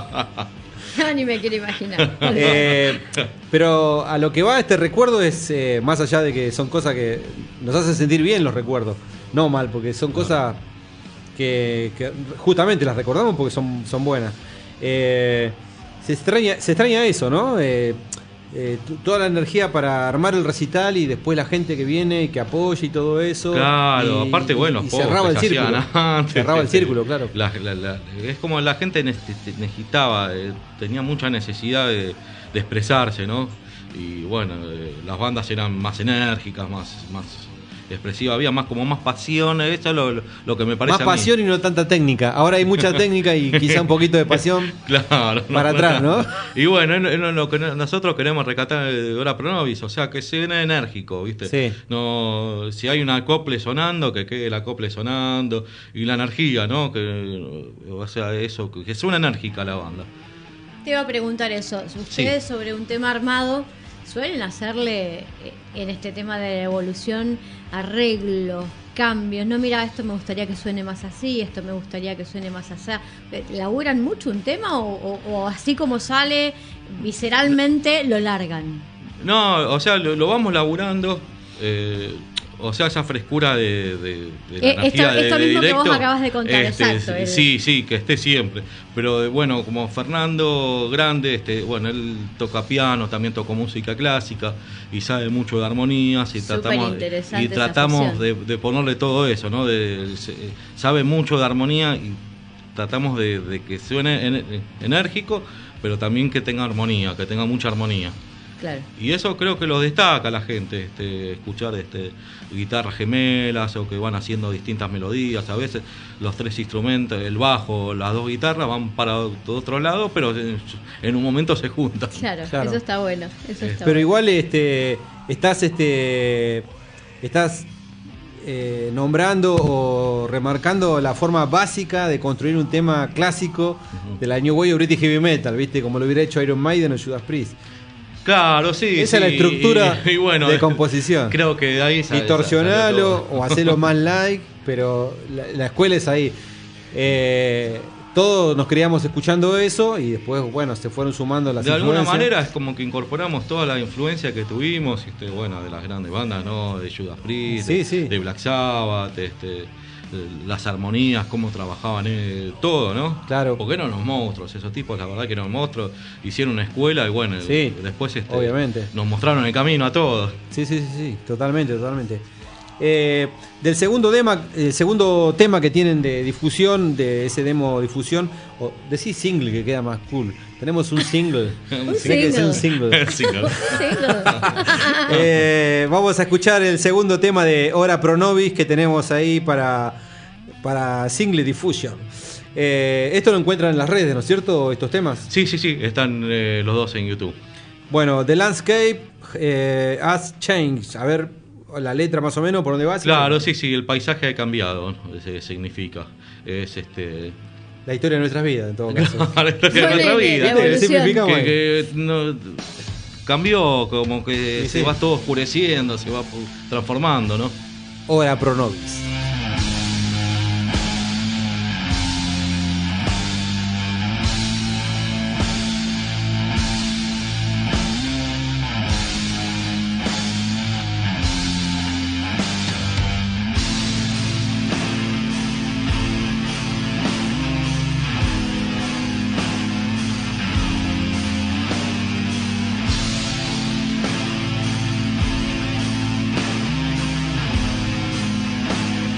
No, ni me quiero imaginar. Eh, pero a lo que va este recuerdo es, eh, más allá de que son cosas que nos hacen sentir bien los recuerdos, no mal, porque son cosas que, que justamente las recordamos porque son, son buenas. Eh, se extraña, se extraña eso, ¿no? Eh, eh, t- toda la energía para armar el recital y después la gente que viene y que apoya y todo eso. Claro, y, aparte, bueno, y, y pocos cerraba el que se círculo. hacían antes, cerraba el este, círculo, claro. la- la- la- es como la gente ne- necesitaba, eh, tenía mucha necesidad de, de expresarse, ¿no? Y bueno, eh, las bandas eran más enérgicas, más, más expresivas, había más como más pasión, eso es lo, lo, lo que me parece Más a mí. pasión y no tanta técnica. Ahora hay mucha técnica y quizá un poquito de pasión. Claro, para atrás, ¿no? Y bueno, es lo, lo que nosotros queremos rescatar de Ora Pro Nobis, o sea, que sea enérgico, ¿viste? Sí. No, si hay un acople sonando, que quede el acople sonando, y la energía, ¿no? Que, o sea, eso, que suena enérgica la banda. Te iba a preguntar eso. Ustedes sobre un tema armado suelen hacerle eh, en este tema de la evolución arreglos, cambios. No, mira, esto me gustaría que suene más así, esto me gustaría que suene más así. ¿Laburan mucho un tema o, o, o así como sale visceralmente lo largan? No, o sea, lo, lo vamos laburando. Eh, o sea, esa frescura de, de, de la Eh, energía esto- de, esto de mismo que directo. vos acabas de contar, exacto, el- Sí, sí, que esté siempre. Pero bueno, como Fernando Grande, este, bueno, él toca piano, también tocó música clásica y sabe mucho de armonías y Súper tratamos interesante y esa tratamos fusión. de, de ponerle todo eso, ¿no? De, se- sabe mucho de armonía y tratamos de, de que suene en- enérgico, pero también que tenga armonía, que tenga mucha armonía. Claro. Y eso creo que lo destaca la gente, este, escuchar este, guitarras gemelas o que van haciendo distintas melodías. A veces los tres instrumentos, el bajo, las dos guitarras van para otro lado, pero en, en un momento se juntan. Claro, Claro. eso está bueno. Eso está Pero bueno. igual este estás este estás eh, nombrando o remarcando la forma básica de construir un tema clásico de la New Wave o British Heavy Metal, ¿viste? Como lo hubiera hecho Iron Maiden o Judas Priest. Claro, sí. Esa es la sí, estructura y- y bueno, de composición. Creo que de ahí sale- Distorsionalo sale todo. o hacerlo más like, pero la, la escuela es ahí. Eh, todos nos criamos escuchando eso y después, bueno, se fueron sumando las De alguna influencias. manera es como que incorporamos toda la influencia que tuvimos, este, bueno, de las grandes bandas, ¿no? De Judas Priest, Sí, de, sí. de Black Sabbath, este, las armonías, cómo trabajaban, eh, todo, ¿no? Claro. Porque eran unos monstruos, esos tipos, la verdad que eran monstruos, hicieron una escuela y bueno, Sí, después este, obviamente. nos mostraron el camino a todos. Sí, sí, sí, sí, totalmente, totalmente. Eh, del segundo tema, el segundo tema que tienen de difusión, de ese demo difusión, o decís single que queda más cool. Tenemos un single. Un Tiene que ser un single. single. Sí, ¿no? Single. Eh, vamos a escuchar el segundo tema de Ora Pro Nobis que tenemos ahí para, para Single Diffusion. Eh, esto lo encuentran en las redes, ¿no es cierto? Estos temas. Sí, sí, sí, están eh, los dos en YouTube. Bueno, The Landscape eh, Has Changed. A ver, la letra más o menos, ¿por dónde va? Claro, sí, sí, el paisaje ha cambiado, ¿no? Ese significa. Es este. La historia de nuestras vidas, en todo caso. La historia de nuestra Ponele, vida. la evolución. Simplificamos que, ahí. que no- cambió, como que Sí, se sí. va todo oscureciendo, se va pu- transformando, ¿no? Ora Pro Nobis. Thank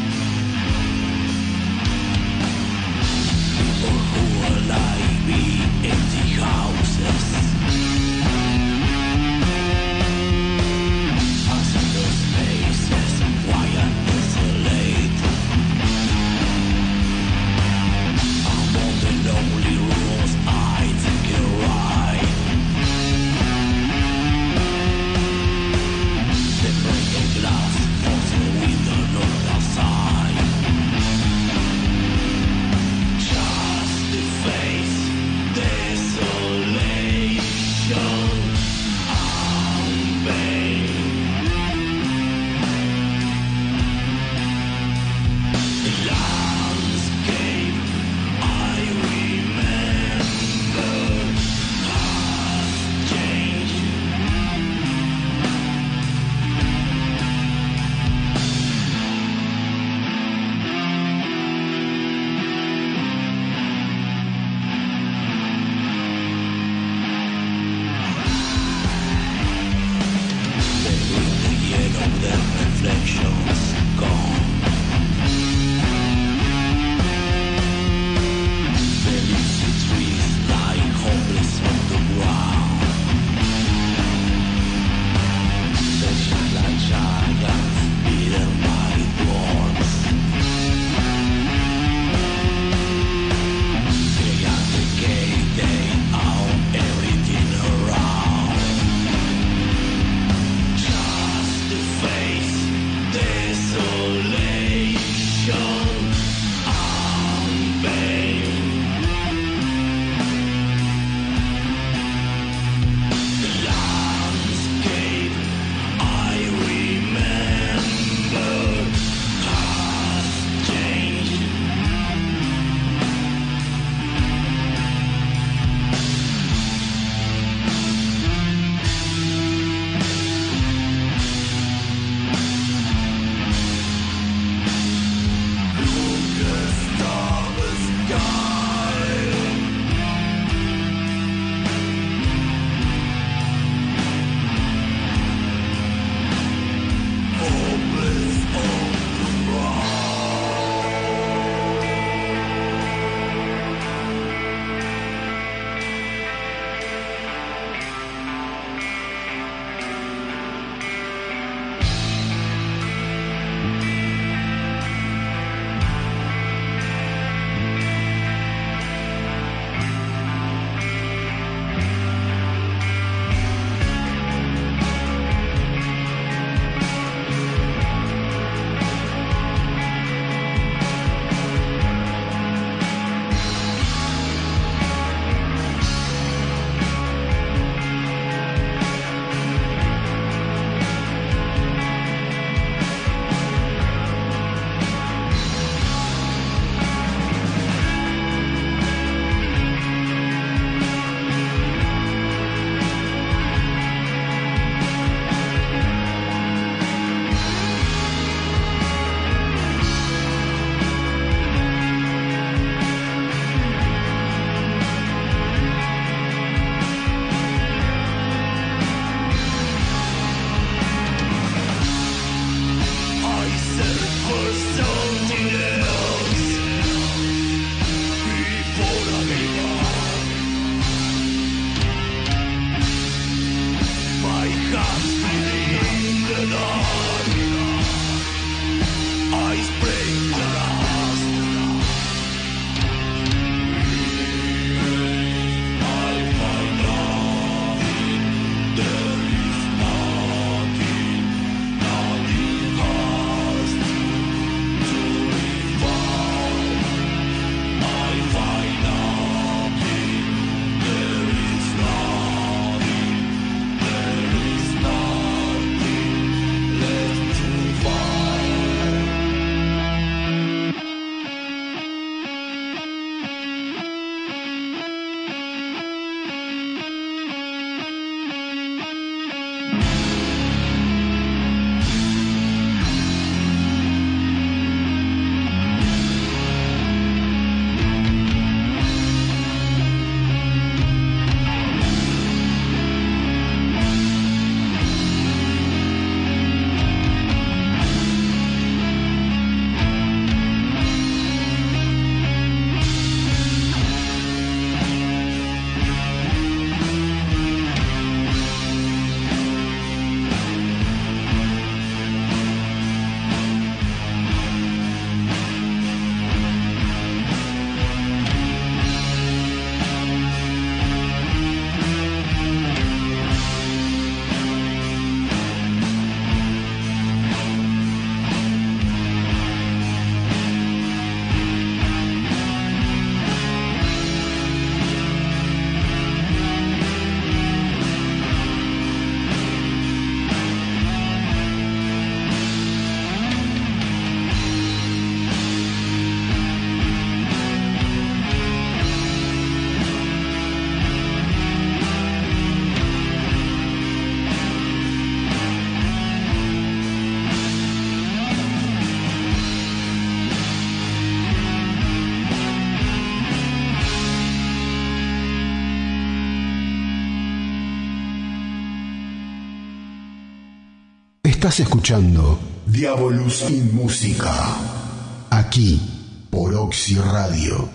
Estás escuchando Diabolus in Música, aquí por Oxy Radio.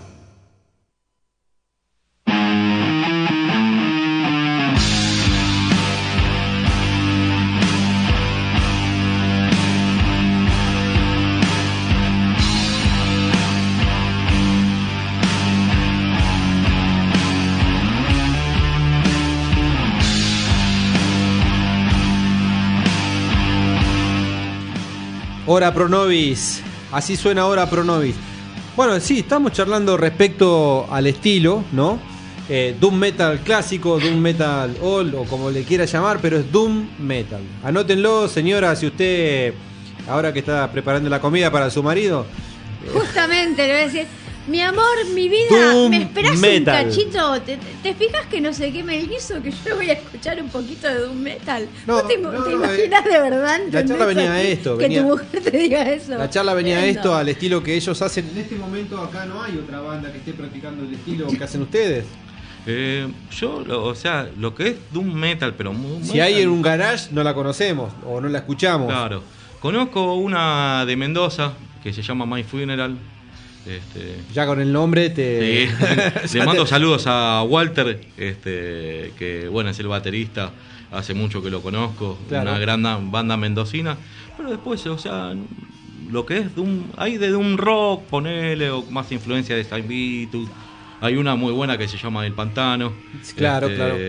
Hora Pro Nobis, así suena Hora Pro Nobis. Bueno, sí, estamos charlando respecto al estilo, ¿no? Eh, Doom Metal clásico, Doom Metal old o como le quiera llamar, pero es Doom Metal. Anótenlo, señora, si usted, ahora que está preparando la comida para su marido. Justamente, le voy a decir, mi amor, mi vida, Doom ¿me esperás Metal. un cachito? ¿Te, te fijas que no sé qué me hizo? Que yo voy a escuchar un poquito de Doom Metal. No, ¿No te, no, te no, imaginas de verdad? la charla ¿entendés? venía a esto, Que venía- tu mujer te diga eso. La charla venía a Tremendo. esto, al estilo que ellos hacen. En este momento acá no hay otra banda que esté practicando el estilo que hacen ustedes. Eh, yo, lo- o sea, lo que es Doom Metal, pero muy Si hay en un garage, no la conocemos o no la escuchamos. Claro. Conozco una de Mendoza que se llama My Funeral. Este, Ya con el nombre te. sí. Ya Le mando te- saludos a Walter, este, que bueno, es el baterista. Hace mucho que lo conozco. Claro. Una gran da- banda mendocina. Pero después, o sea, lo que es Doom, hay de Doom Rock, ponele, o más influencia de Saint Vitus. Hay una muy buena que se llama El Pantano. Claro, Este, claro.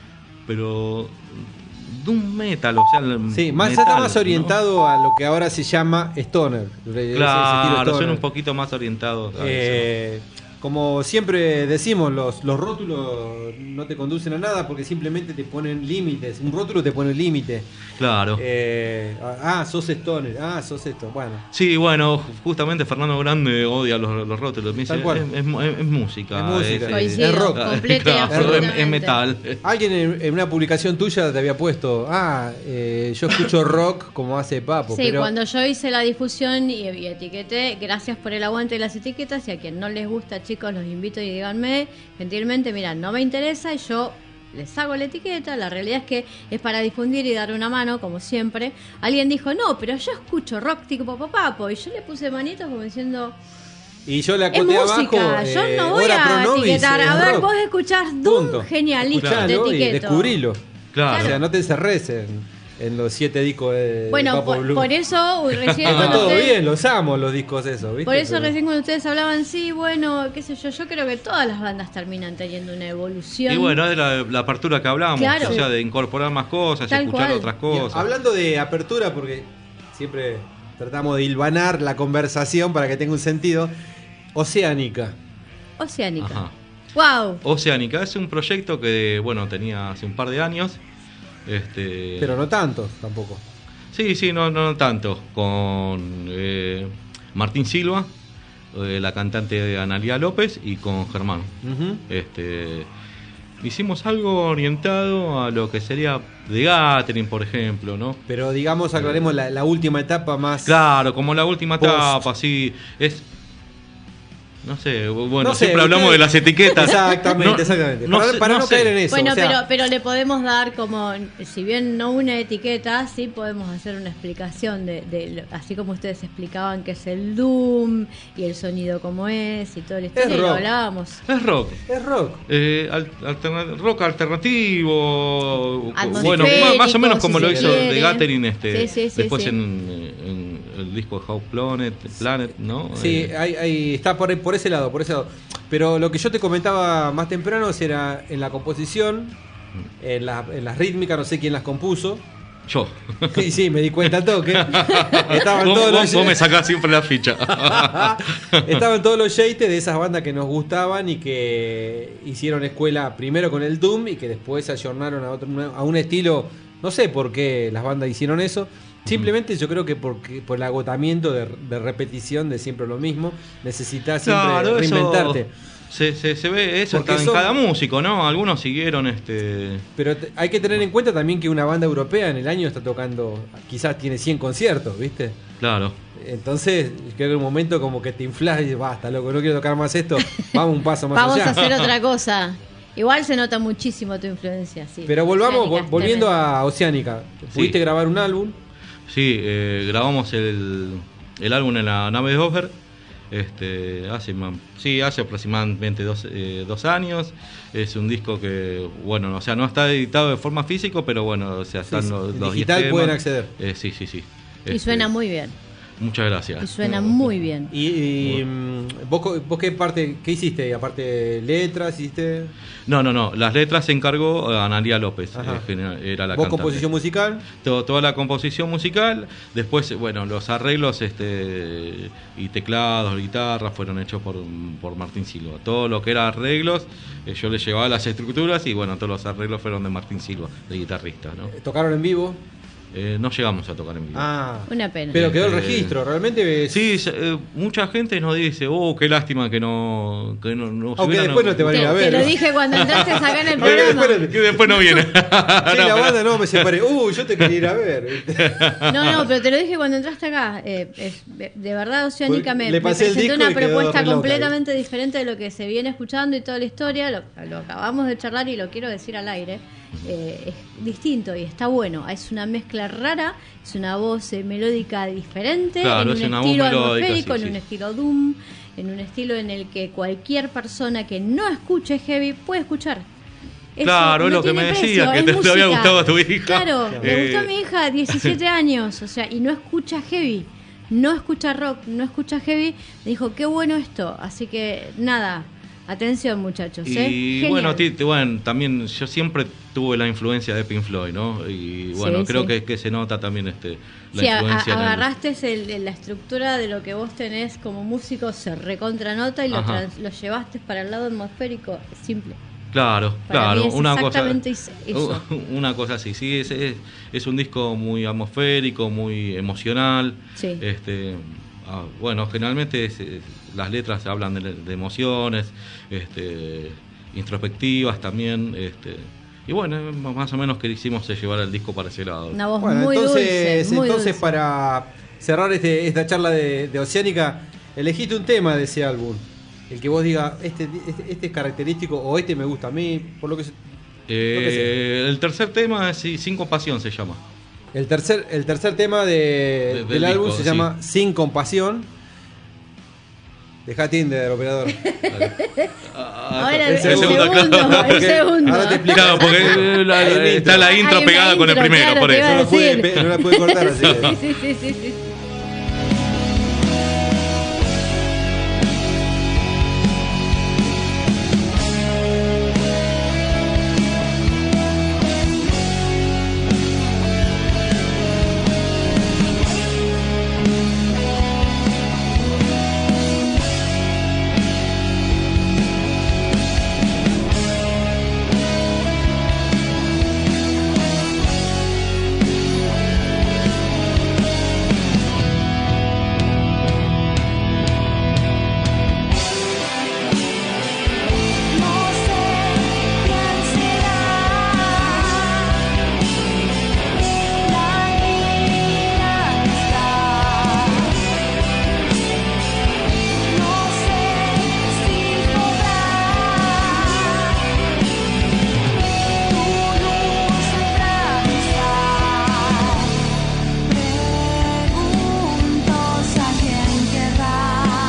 Pero Doom Metal, o sea, el Sí, más metal, está más ¿no? orientado a lo que ahora se llama Stoner. Ese- ese estilo Claro, Stoner. son un poquito más orientados a Eh, como siempre decimos, los, los rótulos no te conducen a nada porque simplemente te ponen límites. Un rótulo te pone límite. eso. Claro. Eh, ah, sos Stoner. Ah, sos esto. Bueno. Sí, bueno, justamente Fernando Grande odia los, los rótulos. Me dice, Tal cual. es, es- es- es música. Es música. Coincido, es rock. completa y Claro, es, absolutamente. es metal. Alguien en, en una publicación tuya te había puesto, ah, eh, yo escucho rock como hace Papo. Sí, pero cuando yo hice la difusión y, y etiqueté, gracias por el aguante de las etiquetas, y a quien no les gusta, chicos, los invito y díganme gentilmente, mira, no me interesa, y yo les hago la etiqueta. La realidad es que es para difundir y dar una mano, como siempre. Alguien dijo, no, pero yo escucho rock tipo Papo Papo, y yo le puse manitos como diciendo, Y yo le es acoté música, abajo. yo eh, no voy Hora a Pro Nobis, etiquetar. es A ver, rock. vos escuchás Doom, Punto. genial, listo, te Escuchalo y etiqueto. descubrilo. Claro. O sea, no te encerres en, en los siete discos de Bueno, Papo por, Blue. por eso uy, recién Está cuando todo ustedes- bien, los amo los discos esos, ¿viste? Por eso Pero- recién cuando ustedes hablaban, sí, bueno, qué sé yo, yo creo que todas las bandas terminan teniendo una evolución. Y bueno, es la, la apertura que hablamos. Claro. O sea, de incorporar más cosas, Tal escuchar cual. otras Y cosas. hablando de apertura, porque siempre tratamos de hilvanar la conversación para que tenga un sentido. Oceánica. Oceánica. Ajá. Wow. Oceánica es un proyecto que, bueno, tenía hace un par de años. Este, Pero no tanto tampoco. Sí, sí, no, no tanto. Con eh, Martín Silva, eh, la cantante Analia López, y con Germán. Ujú. Este, hicimos algo orientado a lo que sería de Gathering, por ejemplo, ¿no? Pero digamos, aclaremos la, la última etapa más. Claro, como la última Post. etapa, sí. Es. No sé, bueno, No sé, siempre hablamos ustedes- de las etiquetas. Exactamente, No- exactamente. no para sé- para no, no sé. caer en eso. Bueno, o sea, pero, pero le podemos dar como, si bien no una etiqueta, sí podemos hacer una explicación de, de lo- así como ustedes explicaban que es el Doom y el sonido como es y todo el historia, y lo rock. hablábamos. Es rock. es rock. Eh, al- alterna- rock alternativo, Atmosférico, bueno, más, más o menos como si lo se hizo quiere. de Gathering, este, Sí, sí, sí, después sí. En, en el disco House Planet, Planet, ¿no? Sí, Eh, hay, hay- está por, por ese lado, por ese lado. Pero lo que yo te comentaba más temprano era en la composición, en, la- en las rítmicas, no sé quién las compuso. yo. Sí, sí, me di cuenta al toque. Estaban Vos, todos vos- los vos me sacás siempre la ficha. Estaban todos los yates de esas bandas que nos gustaban y que hicieron escuela primero con el Doom y que después se ayornaron a otro a un estilo, no sé por qué las bandas hicieron eso. Simplemente yo creo que porque, por el agotamiento de, de repetición de siempre lo mismo, necesitas siempre Claro, eso reinventarte. se, se, se ve eso Porque está en son- cada músico, ¿no? Algunos siguieron este. Pero te- hay que tener en cuenta también que una banda europea en el año está tocando, quizás tiene cien conciertos, ¿viste? Claro. Entonces, creo que en un momento como que te inflas y dices, basta, loco, no quiero tocar más esto, vamos un paso más Vamos allá. a hacer otra cosa. Igual se nota muchísimo tu influencia, sí. Pero volvamos, Oceánica vol- es volviendo tremendo. a Oceánica. ¿Pudiste Sí. grabar un álbum? Sí, eh, grabamos el, el álbum en la nave de Hofer. Este, hace, sí, hace aproximadamente dos, eh, dos años. Es un disco que, bueno, o sea, no está editado de forma física, pero bueno, o sea, están sí, los, los digital diez pueden temas. acceder. Eh, sí, sí, sí. Y Este, suena muy bien. Muchas gracias. Y suena muy bien. ¿Y, y mm, ¿vos, co- vos qué parte, qué hiciste? Aparte letras, hiciste... No, no, no. Las letras se encargó Analia López. Ajá. eh, general- era la ¿Vos cantante. composición musical? Todo- toda la composición musical. Después, bueno, los arreglos este y teclados, guitarras fueron hechos por, por Martín Silva. Todo lo que era arreglos, eh, yo le llevaba las estructuras y bueno, todos los arreglos fueron de Martín Silva, de guitarrista, ¿no? ¿Tocaron en vivo? Eh, no llegamos a tocar en vivo. Ah, Una pena. pero quedó el Eh, registro, realmente... es- Sí, se- eh, mucha gente nos dice, oh, qué lástima que no... Que no, no se Aunque hubieran- después no te van a Te, ir a ver. te lo ¿no? dije cuando entraste acá en el Oye, programa. espérate. Que después no viene. Che, la banda no, me separé. Uy, yo te quería ir a ver. No, no, pero te lo dije cuando entraste acá. Eh, es- de de verdad, Oceánica me, Le me pasé el presentó disco una y quedó propuesta re loca completamente diferente de lo que se viene escuchando y toda la historia. Lo, lo acabamos de charlar y lo quiero decir al aire. Eh, es distinto y está bueno. Es una mezcla rara, es una voz eh, melódica diferente, Claro, en es un una voz estilo melódica, atmosférico, sí, en sí. un estilo doom, en un estilo en el que cualquier persona que no escuche heavy puede escuchar. Eso Claro, es no lo que tiene me precio, decía, que es te- te había música. gustado a tu hija. Claro, le Eh, gustó a mi hija, diecisiete años, o sea, y no escucha heavy, no escucha rock, no escucha heavy. Me dijo, qué bueno esto. Así que, nada, atención, muchachos. ¿eh? Y Genial. bueno, ti- ti- bueno, también yo siempre tuve la influencia de Pink Floyd, ¿no? Y bueno, Sí, creo sí. Que, que se nota también este la Sí, a- a- influencia. en el- agarraste el- el- la estructura de lo que vos tenés como músico, se recontranota y lo, Ajá. trans- lo llevaste para el lado atmosférico. Es simple. Claro, Para claro, mí es una cosa, exactamente is- eso. una cosa así, sí, es, es, es un disco muy atmosférico, muy emocional. Sí. Este, ah, bueno, generalmente es, es- las letras hablan de, de emociones, este, introspectivas también, este, y bueno, más o menos que hicimos es llevar el disco para ese lado. Una voz Bueno, muy entonces, dulce, muy entonces dulce. para cerrar este, esta charla de, de Oceánica, elegiste un tema de ese álbum. El que vos digas, este, este, este es característico o este me gusta a mí, por lo que se- Eh, lo que sea. el tercer tema es sí, Sin Compasión se llama. El tercer, el tercer tema de, De- del del álbum disco, se sí. llama Sin Compasión. Deja Tinder, operador. Ahora el el segundo, segundo, claro. el segundo. Ahora te explico. Claro, porque la- Hay una está la intro Hay una pegada con el intro, primero, claro, por te iba eso. a No la puede, decir. pe- no la puede cortar así. Sí, sí, sí, sí, sí. No sé quién será la ira está. No sé si podrá tu luz atravesar. Preguntos a quién querrá.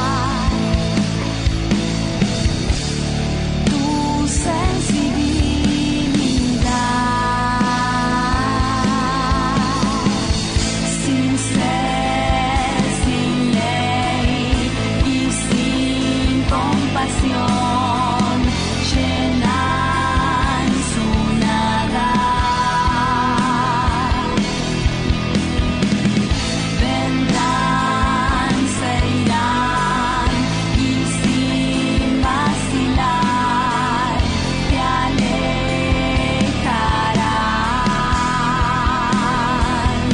Tu sensibilidad, sin ser, sin ley y sin compasión, llenan su nada. Vendrán, se irán y sin vacilar te alejarán.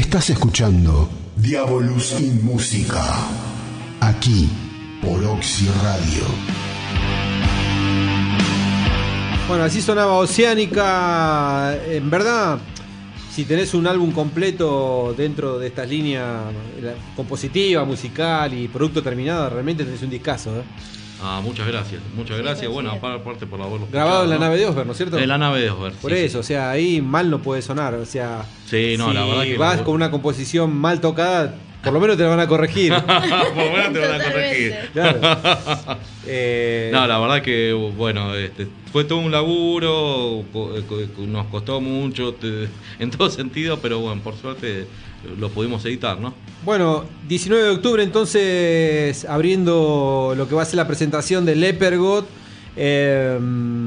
Estás escuchando Diabolus in Música, aquí por Oxy Radio. Bueno, así sonaba Oceánica. En verdad, si tenés un álbum completo dentro de estas líneas compositiva, musical y producto terminado, realmente tenés un discazo, ¿eh? Ah, muchas gracias, muchas Sí, gracias. pues, Bueno, sí. aparte por haberlo Grabado en la escuchado, ¿no? nave de Osber, ¿no es cierto? En la nave de Osber. Por sí, eso, sí. o sea, ahí mal no puede sonar. O sea, Sí, no, si la verdad que vas lo- con una composición mal tocada, por lo menos te la van a corregir. Por lo menos te van a corregir. Claro. Eh, No, la verdad que, bueno, este, fue todo un laburo, co- co- nos costó mucho, te- en todo sentido, pero bueno, por suerte lo pudimos editar, ¿no? Bueno, diecinueve de octubre entonces, abriendo lo que va a ser la presentación de Lepergot, eh,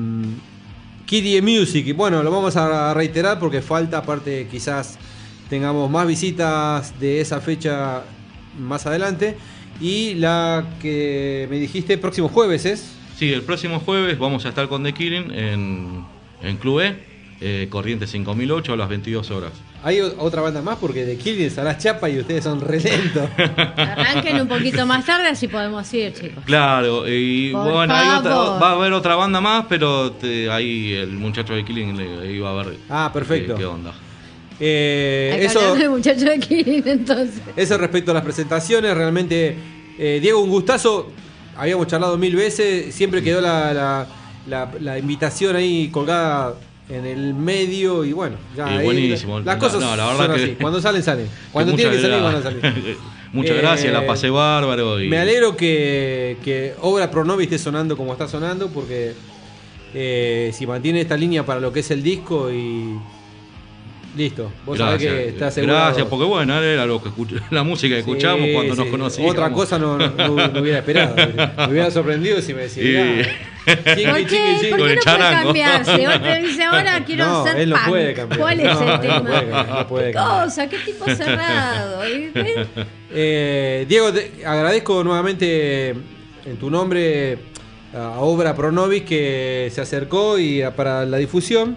Kiddie Music. Y bueno, lo vamos a reiterar porque falta, aparte quizás tengamos más visitas de esa fecha más adelante. Y la que me dijiste, próximo jueves es... Sí, el próximo jueves vamos a estar con The Killing en, en Club E, eh, Corrientes cinco mil ocho a las veintidós horas. ¿Hay o- otra banda más? Porque de Killing estará chapa y ustedes son re lentos. Arranquen un poquito más tarde, así podemos ir, chicos. Claro, y Por bueno, hay otra- favor. va a haber otra banda más, pero te- ahí el muchacho de Killing le iba a ver Ah, perfecto. qué, qué onda. Eh, Hay que eso... hablar del muchacho de Kirin, entonces. Eso respecto a las presentaciones, realmente, eh, Diego, un gustazo. Habíamos charlado mil veces, siempre quedó la, la, la- la invitación ahí colgada en el medio y bueno, ya Y ahí buenísimo. Las La- cosas no, la verdad son que- así. Cuando salen, salen. Cuando muchas tienen que salir, van a gra- salir. Muchas Eh, gracias, la pasé bárbaro. Y... Me alegro que, que Obra Pro Novi esté sonando como está sonando, porque eh, si mantiene esta línea para lo que es el disco y listo, vos sabés que está asegurado. Gracias, porque bueno, era lo que escuch- la música que escuchamos Sí, cuando sí. nos conocíamos. Otra cosa no, no, no- no hubiera esperado. Me hubiera sorprendido si me decía. Y- "Ah, chingui, ¿Por chingui, qué, chingui". ¿Por Con qué el no puede charango. cambiarse? Vos te dice ahora quiero No, ser él no punk. puede cambiar. ¿Cuál es No, el él no tema? puede cambiar, no puede ¿Qué cambiar. cosa? ¿Qué tipo cerrado? ¿Y qué? Eh, Diego, te agradezco nuevamente en tu nombre a Obra Pro Novis que se acercó y a- para la difusión.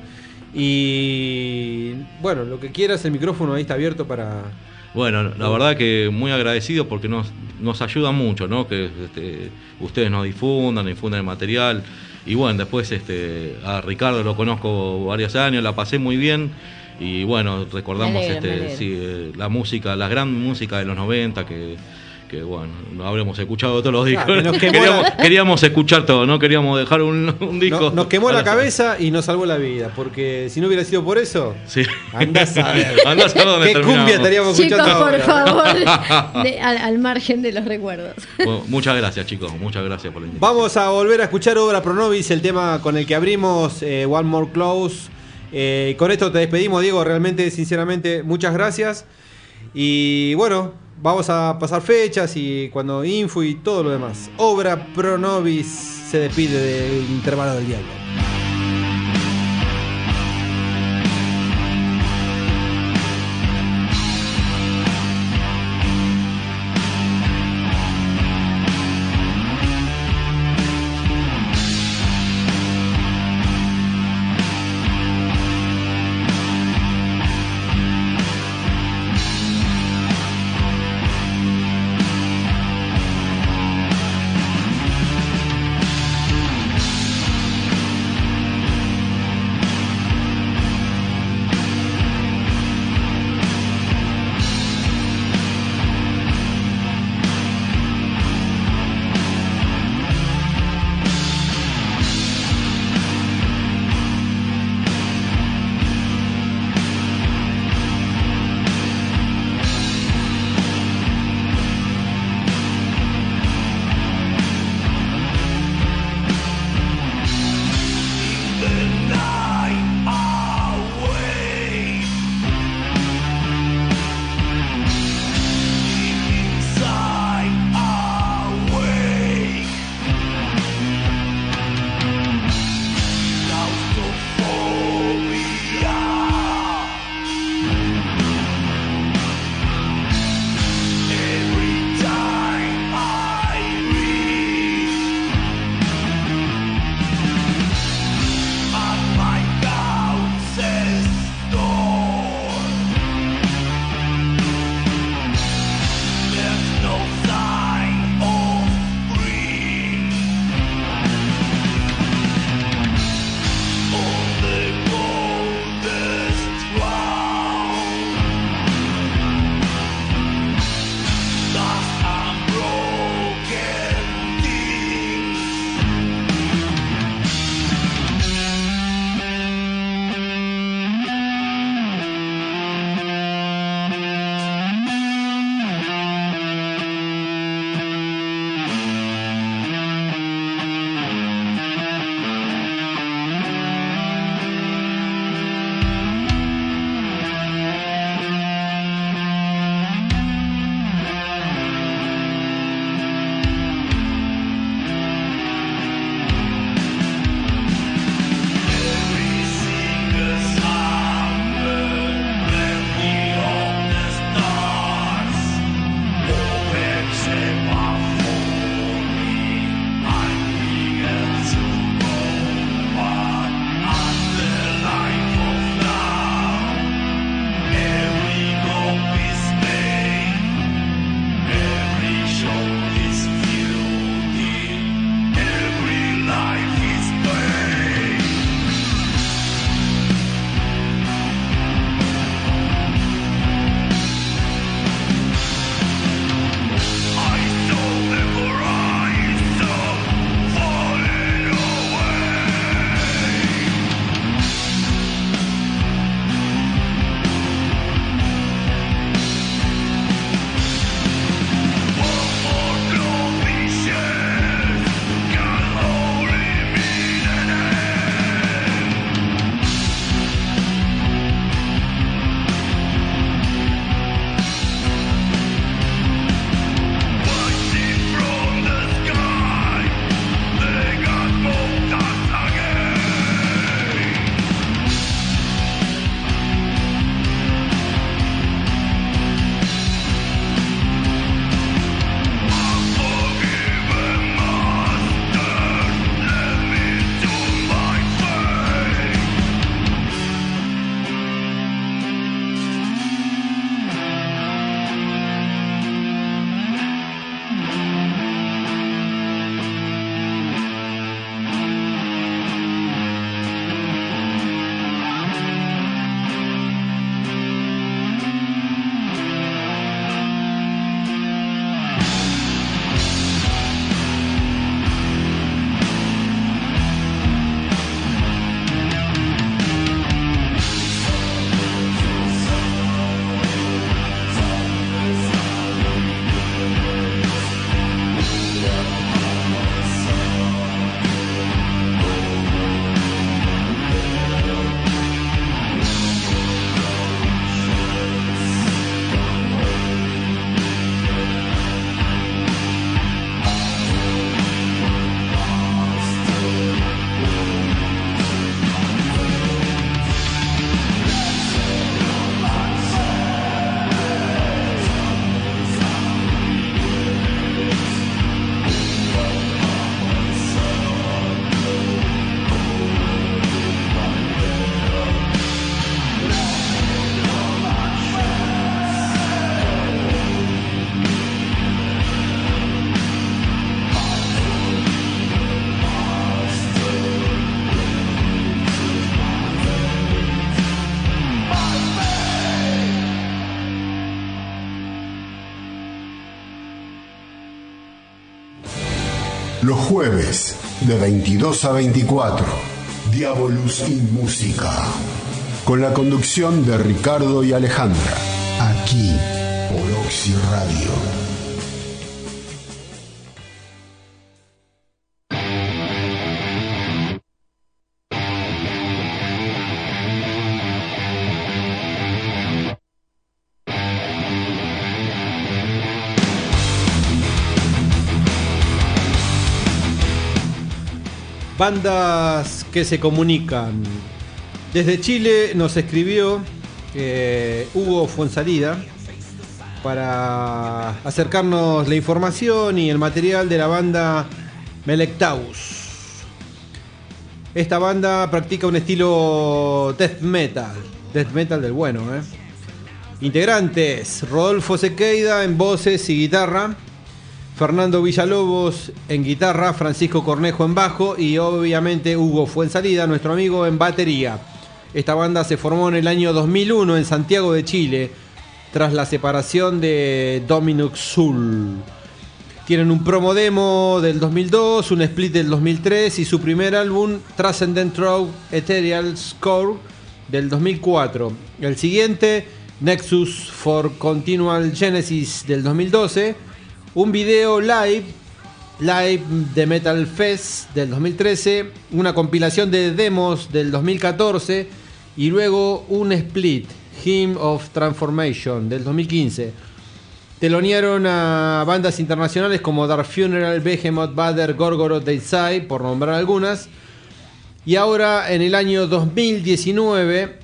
Y bueno, lo que quieras, el micrófono ahí está abierto para. Bueno, la verdad que muy agradecido porque nos, nos ayuda mucho, ¿no? Que este, ustedes nos difundan, difundan el material. Y bueno, después este, a Ricardo lo conozco varios años, la pasé muy bien. Y bueno, recordamos Me alegro, me este, alegro. sí, eh, la música, la gran música de los noventa que, que bueno, no habremos escuchado todos los discos. Claro, que nos quemó queríamos, la- queríamos escuchar todo, no queríamos dejar un, un disco. No- nos quemó al la azar. cabeza y nos salvó la vida, porque si no hubiera sido por eso, Sí. andás a ver. Andá a saber dónde ¿Qué terminamos. cumbia estaríamos Chicos, escuchando por ahora? favor, de- al, al margen de los recuerdos. Bueno, muchas gracias, chicos. Muchas gracias por la invitación. Vamos a volver a escuchar Obra Pro Novis, el tema con el que abrimos eh, One More Close. Eh, con esto te despedimos, Diego. Realmente, sinceramente, muchas gracias. Y bueno, vamos a pasar fechas y cuando info y todo lo demás. Obra Pro Novis se despide del intervalo del diablo. Thank Los jueves de veintidós a veinticuatro, Diabolus in Música, con la conducción de Ricardo y Alejandra, aquí por Oxy Radio. Bandas que se comunican. Desde Chile nos escribió eh, Hugo Fuensalida para acercarnos la información y el material de la banda Melectaus. Esta banda practica un estilo death metal, death metal del bueno, ¿eh? Integrantes: Rodolfo Sequeira en voces y guitarra, Fernando Villalobos en guitarra, Francisco Cornejo en bajo y obviamente Hugo Fuensalida, nuestro amigo, en batería. Esta banda se formó en el año dos mil uno en Santiago de Chile, tras la separación de Dominus Sul. Tienen un promo demo del dos mil dos, un split del dos mil tres y su primer álbum, Transcendent Through Ethereal Score, del dos mil cuatro. El siguiente, Nexus for Continual Genesis, del dos mil doce. Un video live, live de Metal Fest del dos mil trece, una compilación de demos del dos mil catorce y luego un split, Hymn of Transformation, del dos mil quince. Telonearon a bandas internacionales como Dark Funeral, Behemoth, Vader, Gorgoroth, Deicide, por nombrar algunas. Y ahora, en el año dos mil diecinueve,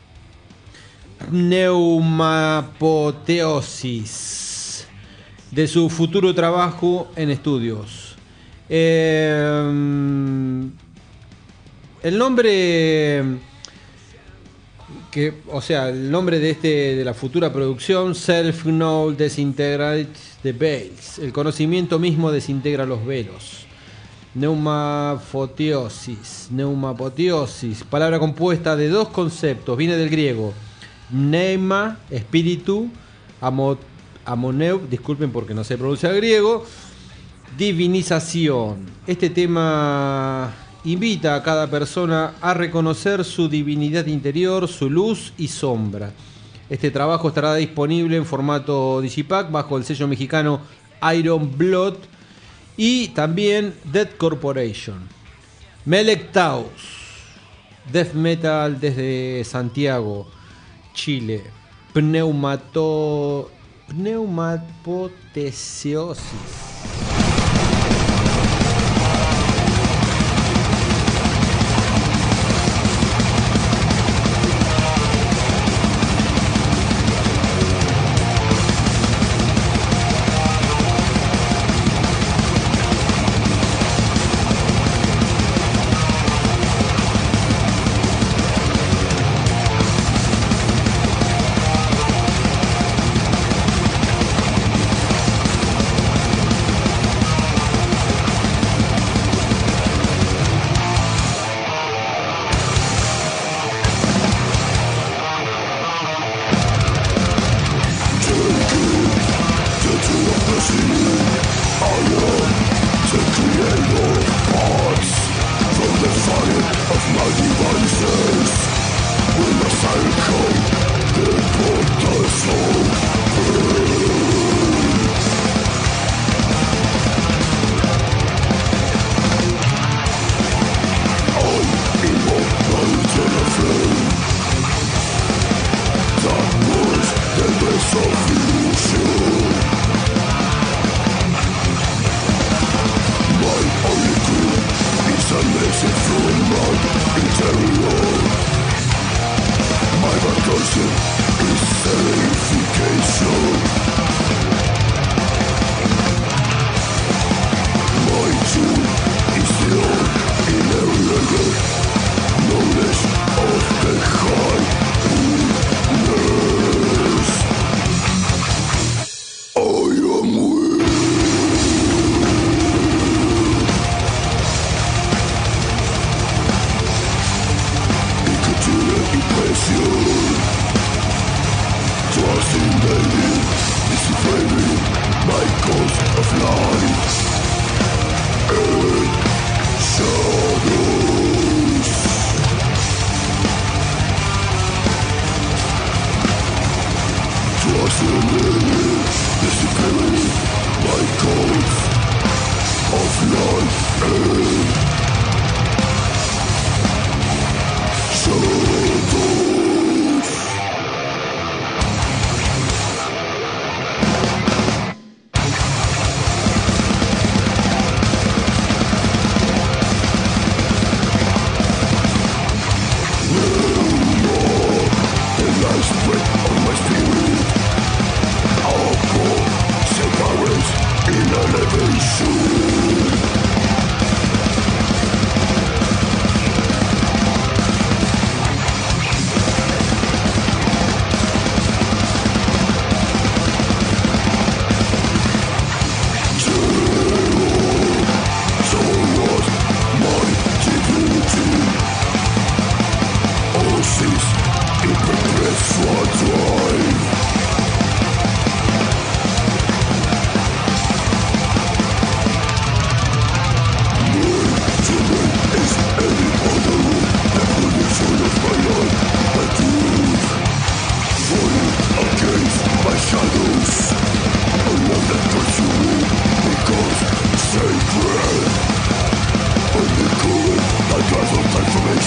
Pneumapoteosis, de su futuro trabajo en estudios. Eh, el nombre que, o sea, el nombre de este de la futura producción, Self Know Disintegrate the Veils. El conocimiento mismo desintegra los velos. Pneumapoteosis, Pneumapoteosis, palabra compuesta de dos conceptos, viene del griego pneuma, espíritu, amot Amoneu, disculpen porque no sé pronunciar griego, divinización. Este tema invita a cada persona a reconocer su divinidad interior, su luz y sombra. Este trabajo estará disponible en formato Digipack bajo el sello mexicano Iron Blood y también Dead Corporation. Melectaus, death metal desde Santiago, Chile. Pneumato Pneumapoteosis.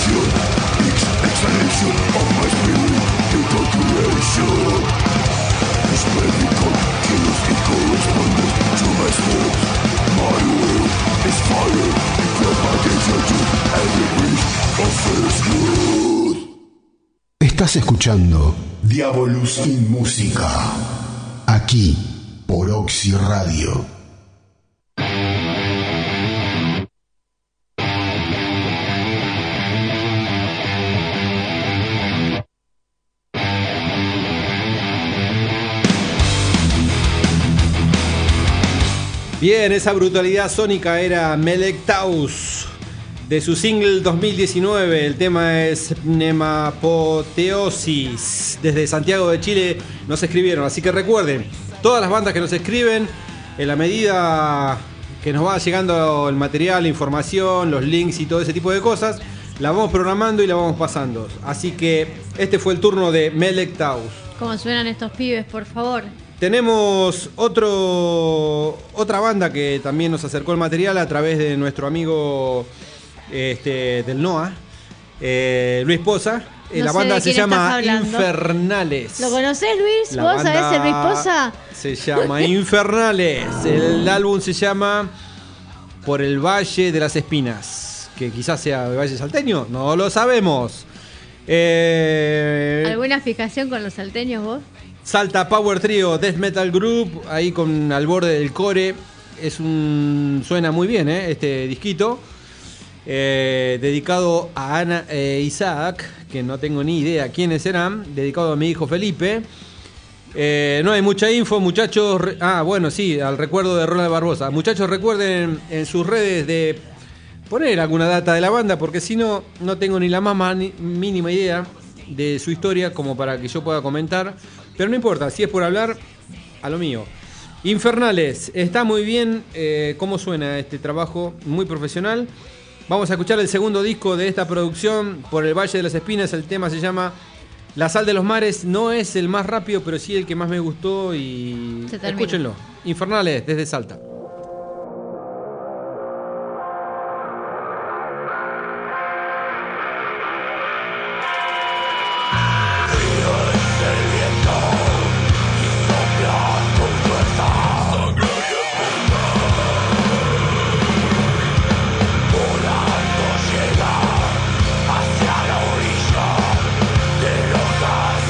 Estás escuchando Diabolus in Música, aquí por Oxy Radio. Bien, esa brutalidad sónica era Melek Taus, de su single dos mil diecinueve. El tema es Pneumapoteosis. Desde Santiago de Chile nos escribieron, así que recuerden, todas las bandas que nos escriben, en la medida que nos va llegando el material, la información, los links y todo ese tipo de cosas, la vamos programando y la vamos pasando. Así que este fue el turno de Melek Taus. ¿Cómo suenan estos pibes, por favor? Tenemos otro, otra banda que también nos acercó el material a través de nuestro amigo este, del N O A, eh, Luis Poza. Eh, No la sé banda de se quién estás llama hablando. Infernales. ¿Lo conocés, Luis? La ¿Vos banda sabés el Luis Poza? Se llama Infernales. El álbum se llama Por el Valle de las Espinas. Que quizás sea el Valle Salteño, no lo sabemos. Eh, ¿Alguna fijación con los salteños vos? Salta Power Trio, Death Metal Group, ahí con al borde del core. Es un suena muy bien, ¿eh? Este disquito. Eh, dedicado a Ana e Isaac, que no tengo ni idea quiénes serán. Dedicado a mi hijo Felipe. Eh, no hay mucha info, muchachos. Re- ah, bueno, sí, al recuerdo de Ronald Barbosa. Muchachos, recuerden en sus redes de poner alguna data de la banda, porque si no, no tengo ni la más mani- mínima idea de su historia como para que yo pueda comentar. Pero no importa, si es por hablar, a lo mío. Infernales, está muy bien eh, cómo suena este trabajo, muy profesional. Vamos a escuchar el segundo disco de esta producción, Por el Valle de las Espinas. El tema se llama La Sal de los Mares. No es el más rápido, pero sí el que más me gustó. Y Se termina. escúchenlo. Infernales, desde Salta.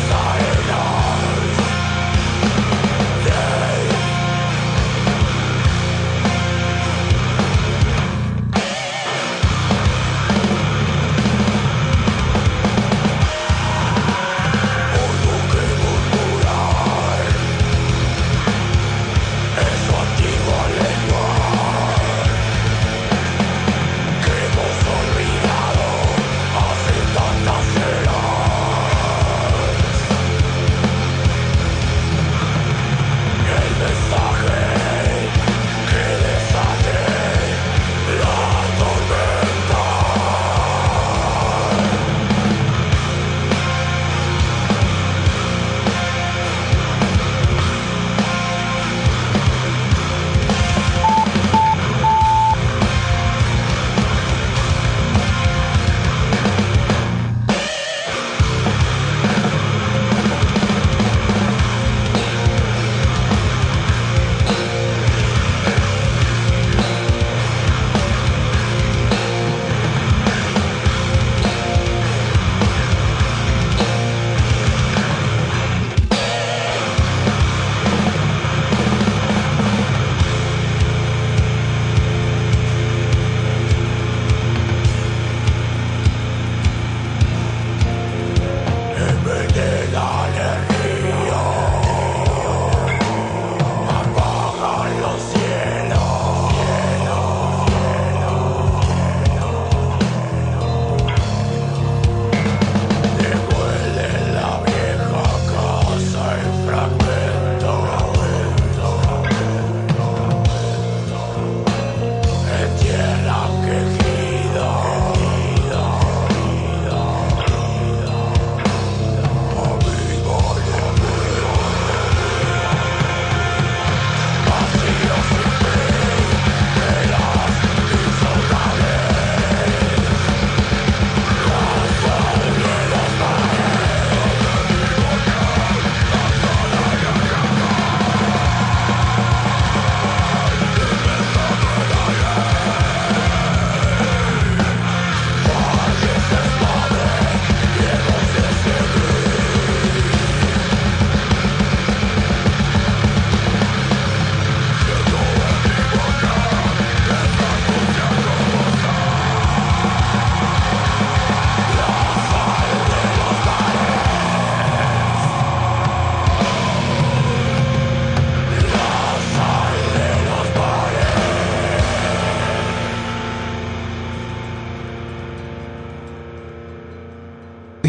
Hacia la orilla de los Gazarenos.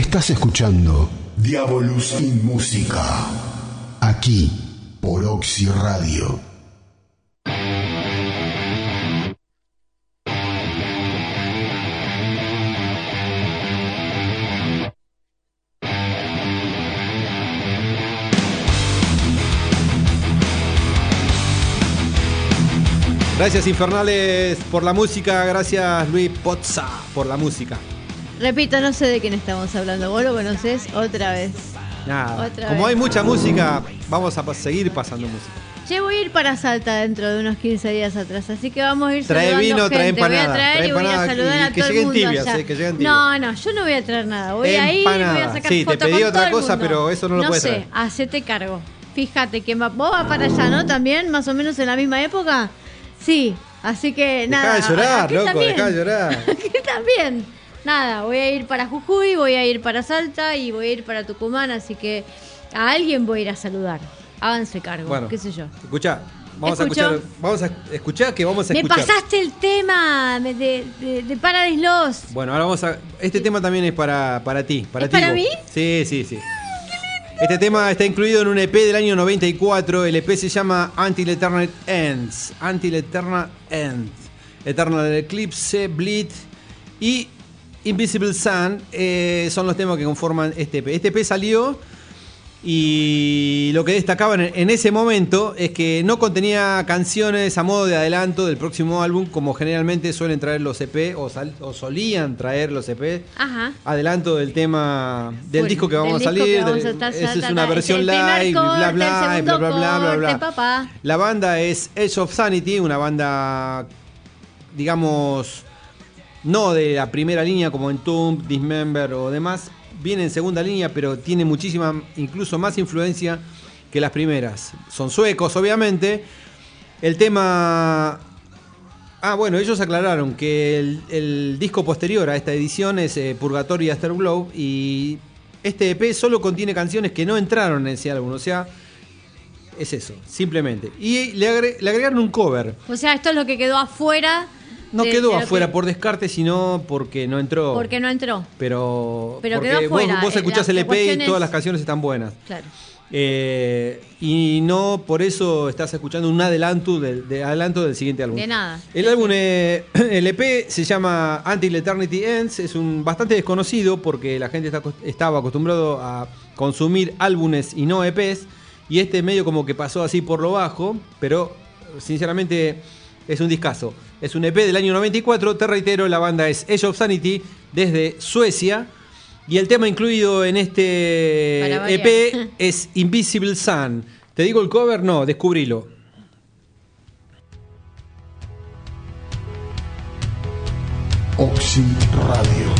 Estás escuchando Diabolus in Música, aquí por Oxy Radio. Gracias Infernales por la música, gracias Luis Pozza por la música. Repito, no sé de quién estamos hablando. ¿Vos lo conocés? Otra vez. Nada, Otra como vez. hay mucha música, vamos a pa- seguir pasando música. Yo voy a ir para Salta dentro de unos quince días atrás, así que vamos a ir Trae saludando vino, trae gente. Voy a empanada, traer trae y voy a empanada saludar y a que todo el lleguen mundo tibias, allá. eh, que lleguen tibias. No, no, yo no voy a traer nada. Voy a ir y voy a Empanada. sacar Sí, te foto pedí con otra todo el cosa, mundo. pero eso no lo puedes sé, traer. hacete cargo. Fíjate que va, vos vas para allá, ¿no? También, más o menos en la misma época. Sí, así que nada. Dejá de llorar, aquí loco, también. dejá de llorar. Aquí también. Nada, voy a ir para Jujuy, voy a ir para Salta y voy a ir para Tucumán, así que a alguien voy a ir a saludar. Háganse cargo, Bueno, qué sé yo. escuchá, vamos ¿Escuchó? a escuchar, vamos a escuchar que vamos a Me escuchar. pasaste el tema de, de, de, de Paradise Lost. Bueno, ahora vamos a. Este tema también es para, para ti. Para ¿Es ti, para vos. mí? Sí, sí, sí. Este tema está incluido en un E P del año noventa y cuatro. El E P se llama Until Eternal Ends. Until Eternal Ends. Eternal Eclipse, Bleed y Invisible Sun eh, son los temas que conforman este E P. Este E P salió y lo que destacaba en, en ese momento es que no contenía canciones a modo de adelanto del próximo álbum, como generalmente suelen traer los E P o, sal- o solían traer los E P. Ajá. Adelanto del tema del Bueno, disco que vamos del a disco salir. que vamos del- a estar- esa es ta- una ta- versión es el primer live, bla corte, bla el bla, bla segundo bla bla bla bla. corte, papá. La banda es Edge of Sanity, una banda, digamos, no de la primera línea como Entombed, Dismember o demás. Viene en segunda línea, pero tiene muchísima, incluso más influencia que las primeras. Son suecos, obviamente. El tema... Ah, bueno, ellos aclararon que el, el disco posterior a esta edición es eh, Purgatory y Afterglow, y este E P solo contiene canciones que no entraron en ese álbum, o sea, es eso, simplemente. Y le, agre- le agregaron un cover. O sea, esto es lo que quedó afuera. No de- quedó de lo afuera que- por descarte, sino porque no entró. Porque no entró. Pero, Pero porque quedó vos- afuera, vos, eh, escuchás la- el la E P y cuestión todas es- las canciones están buenas. Claro. Eh, y no por eso estás escuchando un adelanto del, de adelanto del siguiente álbum. De nada. El Sí, álbum, sí. eh, el E P se llama Until Eternity Ends, es un bastante desconocido porque la gente está, acost- estaba acostumbrado a consumir álbumes y no E Pes, y este medio como que pasó así por lo bajo, pero sinceramente es un discazo. Es un E P del año noventa y cuatro, te reitero, la banda es Edge of Sanity desde Suecia. Y el tema incluido en este Para variar. E P es Invisible Sun. ¿Te digo el cover? No, descubrilo. Oxy Radio.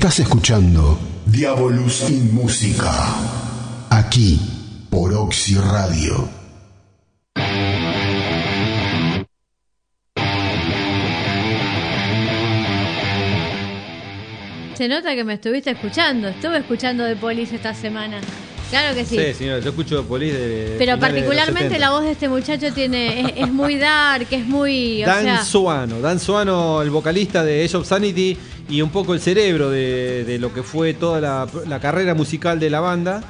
Estás escuchando Diabolus in Música, aquí por Oxy Radio. Se nota que me estuviste escuchando. Estuve escuchando The Police esta semana. Claro que sí. Sí, señora, yo escucho The Police de Pero finales particularmente de los la voz de este muchacho tiene es, es muy dark, es muy... O Dan sea, Suano, Dan Suano, el vocalista de Age of Sanity y un poco el cerebro de, de lo que fue toda la, la carrera musical de la banda,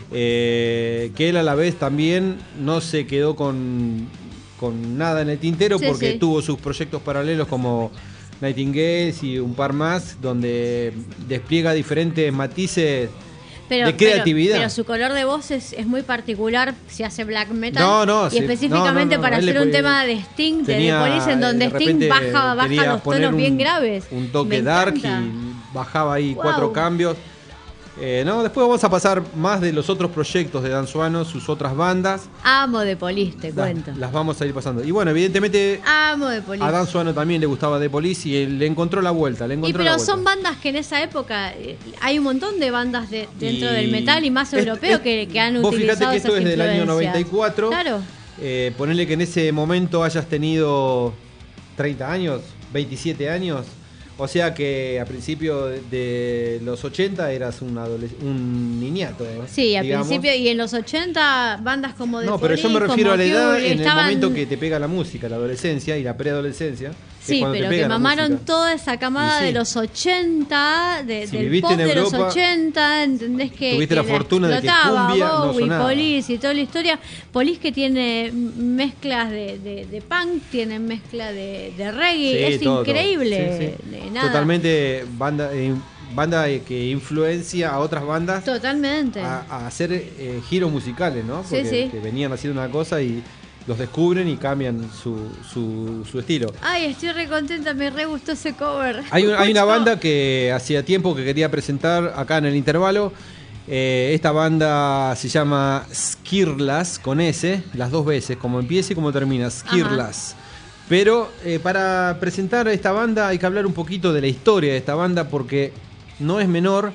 eh, que él a la vez también no se quedó con, con nada en el tintero, sí, porque sí. tuvo sus proyectos paralelos como Nightingales y un par más, donde despliega diferentes matices pero, de creatividad. Pero, pero su color de voz es, es muy particular, se hace black metal. No, no, y sí, específicamente no, no, no, para él le hacer un puede- tema de Sting, de tenía, The Police, en donde de Sting repente baja, baja quería los poner tonos un- bien graves. Un toque Me dark encanta. y bajaba ahí Wow. cuatro cambios. Eh, no, después vamos a pasar más de los otros proyectos de Dan Suano, sus otras bandas. Amo The Police, te Las, cuento. las vamos a ir pasando. Y bueno, evidentemente Amo The Police. a Dan Suano también le gustaba The Police y él le encontró la vuelta. Le Y encontró pero la vuelta. son bandas que en esa época eh, hay un montón de bandas de, dentro Y del metal y más es- europeo es- que, que han vos utilizado fíjate que esto esas es del año influencias. noventa y cuatro. Claro. Eh, ponerle que en ese momento hayas tenido treinta años, veintisiete años. O sea que a principios de, de los ochenta eras un, adolesc- un niñato. ¿eh? Sí, al digamos. principio y en los ochenta bandas como The No, pero yo me Police, refiero como a la edad Cure, en estaban- el momento que te pega la música, la adolescencia y la preadolescencia. que es Sí, cuando te pero pega que la mamaron música. toda esa camada Y sí. de los ochenta, de, Si del viviste pop en de los Europa, ochenta, ¿entendés? Que, tuviste que la fortuna de que explotaba, cumbia no Bowie, sonaba. Police y toda la historia. Police que tiene mezclas de, de, de punk, tiene mezcla de, de reggae, Sí, es todo, todo. increíble. Sí, sí. de nada. Totalmente banda, eh, banda eh, que influencia a otras bandas Totalmente. a, a hacer eh, giros musicales, ¿no? Sí, Porque sí. que venían haciendo una cosa y los descubren y cambian su, su, su estilo. Ay, estoy re contenta, me re gustó ese cover. Hay, un- hay una Mucho. banda que hacía tiempo que quería presentar acá en el intervalo. Eh, esta banda se llama Skirlas, con S, las dos veces, como empieza y como termina, Skirlas. Pero eh, para presentar a esta banda hay que hablar un poquito de la historia de esta banda porque no es menor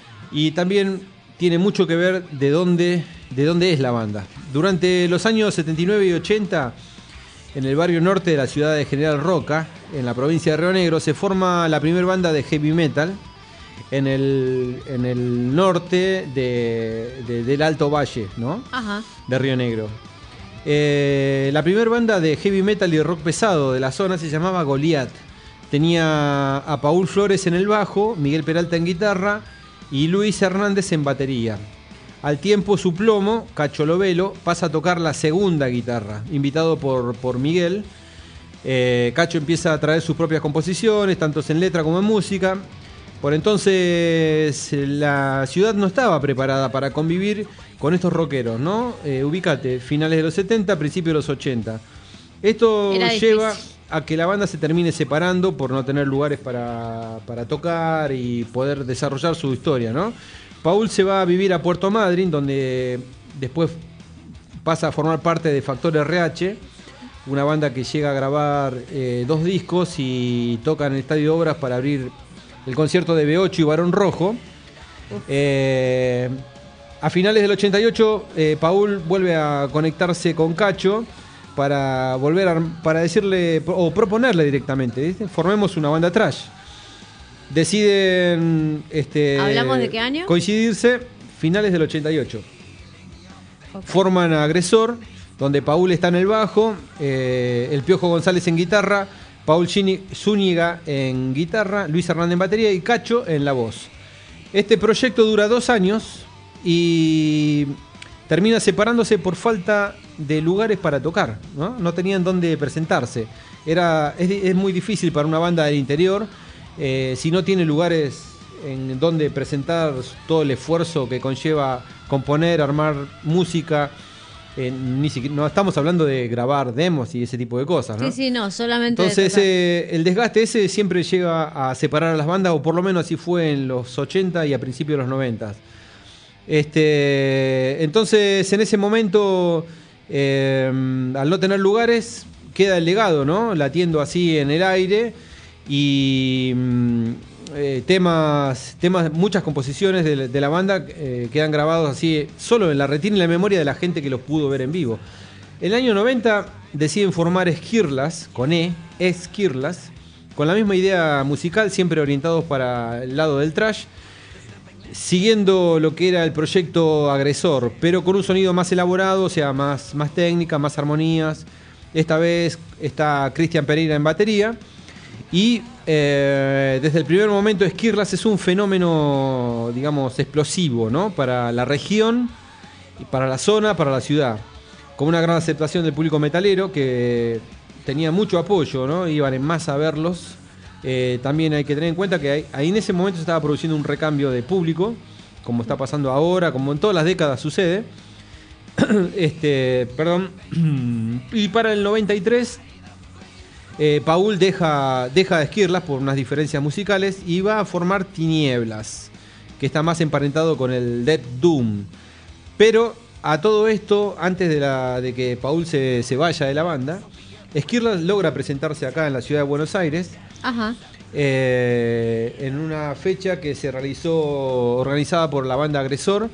y también tiene mucho que ver de dónde, de dónde es la banda. Durante los años setenta y nueve y ochenta, en el barrio norte de la ciudad de General Roca, en la provincia de Río Negro, se forma la primera banda de heavy metal en el, en el norte de- de- del Alto Valle, ¿no? Ajá. De Río Negro. Eh, la primera banda de heavy metal y rock pesado de la zona se llamaba Goliath. Tenía a Paul Flores en el bajo, Miguel Peralta en guitarra y Luis Hernández en batería. Al tiempo su plomo, Cacho Lovelo, pasa a tocar la segunda guitarra, invitado por, por Miguel. Eh, Cacho empieza a traer sus propias composiciones, tanto en letra como en música. Por entonces la ciudad no estaba preparada para convivir con estos rockeros, ¿no? Eh, ubícate, finales de los setenta, principios de los ochenta. Esto Era lleva difícil. a que la banda se termine separando por no tener lugares para, para tocar y poder desarrollar su historia, ¿no? Paul se va a vivir a Puerto Madryn, donde después pasa a formar parte de Factor R H, una banda que llega a grabar eh, dos discos y toca en el Estadio de Obras para abrir el concierto de B ocho y Barón Rojo. Eh, a finales del ochenta y ocho, eh, Paul vuelve a conectarse con Cacho para volver a, para decirle o proponerle directamente, ¿viste? Formemos una banda trash. Deciden este, ¿Hablamos de qué año? coincidirse finales del ochenta y ocho. Forman a Agresor, donde Paul está en el bajo, eh, el Piojo González en guitarra, Paul Zuni- Zúñiga en guitarra, Luis Hernández en batería y Cacho en la voz. Este proyecto dura dos años y termina separándose por falta de lugares para tocar, ¿no? No tenían dónde presentarse. Era, es, es muy difícil para una banda del interior, eh, si no tiene lugares en donde presentar todo el esfuerzo que conlleva componer, armar música. Eh, ni siquiera, no estamos hablando de grabar demos y ese tipo de cosas, ¿no? Sí, sí, no, solamente de Entonces tocar. eh, el desgaste ese siempre llega a separar a las bandas, o por lo menos así fue en los ochenta y a principios de los noventa. Este, entonces en ese momento, eh, al no tener lugares, queda el legado, ¿no? Latiendo así en el aire y mm, eh, temas, temas, muchas composiciones de, de la banda eh, quedan grabados así, solo en la retina y la memoria de la gente que los pudo ver en vivo. En el año noventa deciden formar Esquirlas, con E, Esquirlas, con la misma idea musical, siempre orientados para el lado del thrash, siguiendo lo que era el proyecto Agresor, pero con un sonido más elaborado, o sea, más, más técnica, más armonías. Esta vez está Cristian Pereira en batería. Y eh, desde el primer momento Esquirlas es un fenómeno, digamos, explosivo, ¿no? Para la región, para la zona, para la ciudad. Con una gran aceptación del público metalero que tenía mucho apoyo, ¿no? Iban en masa a verlos. Eh, también hay que tener en cuenta que hay, ahí en ese momento se estaba produciendo un recambio de público, como está pasando ahora, como en todas las décadas sucede. este, perdón. Y para el noventa y tres, eh, Paul deja, deja de Esquirlas por unas diferencias musicales y va a formar Tinieblas, que está más emparentado con el Death Doom. Pero a todo esto, antes de, la, de que Paul se, se vaya de la banda, Esquirlas logra presentarse acá en la ciudad de Buenos Aires. Ajá. Eh, en una fecha que se realizó, organizada por la banda Agresor,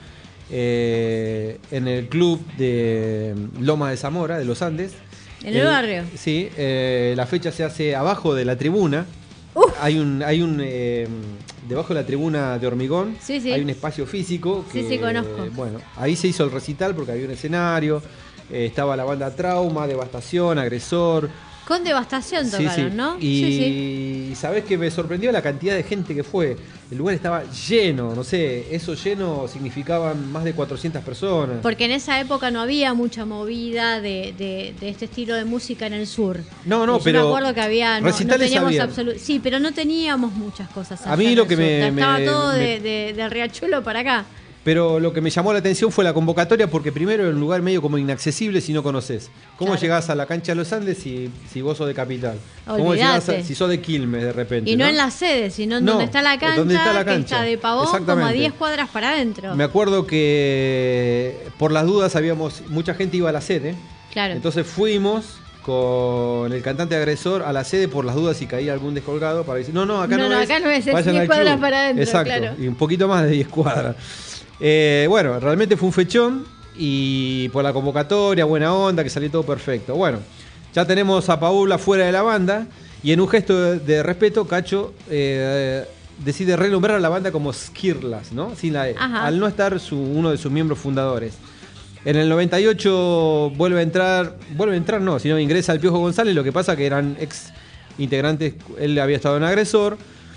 eh, en el club de Lomas de Zamora, de los Andes. En el, el barrio. Sí, eh, la fecha se hace abajo de la tribuna. Uf. Hay un, hay un eh, debajo de la tribuna de hormigón, sí, sí. Hay un espacio físico. Que, sí, sí, conozco. Bueno, ahí se hizo el recital porque había un escenario. Eh, estaba la banda Trauma, Devastación, Agresor. Con Devastación tocaron, sí, sí. ¿no? Y sí, sí. ¿sabés qué me sorprendió? La cantidad de gente que fue. El lugar estaba lleno, no sé, eso lleno significaban más de cuatrocientas personas. Porque en esa época no había mucha movida de, de, de este estilo de música en el sur. No, no, Yo pero me acuerdo que había, no, no teníamos habían. absolu- Sí, pero no teníamos muchas cosas. A mí lo que sur. me, Estaba me, todo me... de, de, de Riachuelo para acá. Pero lo que me llamó la atención fue la convocatoria, porque primero era un lugar medio como inaccesible si no conoces. ¿Cómo claro. llegás a la cancha de los Andes si, si vos sos de Capital? ¿Cómo Olvidate. llegás a, si sos de Quilmes de repente? Y no, ¿no? en la sede, sino en no, donde está la cancha, donde está la que cancha. está de Pavón como a diez cuadras para adentro. Me acuerdo que por las dudas habíamos, mucha gente iba a la sede. Claro. Entonces fuimos con el cantante Agresor a la sede por las dudas si caía algún descolgado para decir, no, no, acá no, no, no es. acá no es, es vayan diez al cuadras club. para adentro. Exacto, claro. y un poquito más de diez cuadras. Eh, bueno, realmente fue un fechón y por la convocatoria, buena onda, que salió todo perfecto. Bueno, ya tenemos a Paula fuera de la banda y en un gesto de, de respeto, Cacho eh, decide renombrar a la banda como Esquirlas, ¿no? Sin la E, Ajá. al no estar su, uno de sus miembros fundadores. En el noventa y ocho vuelve a entrar, vuelve a entrar no, sino ingresa el Piojo González, lo que pasa que eran ex integrantes, él había estado en Agresor.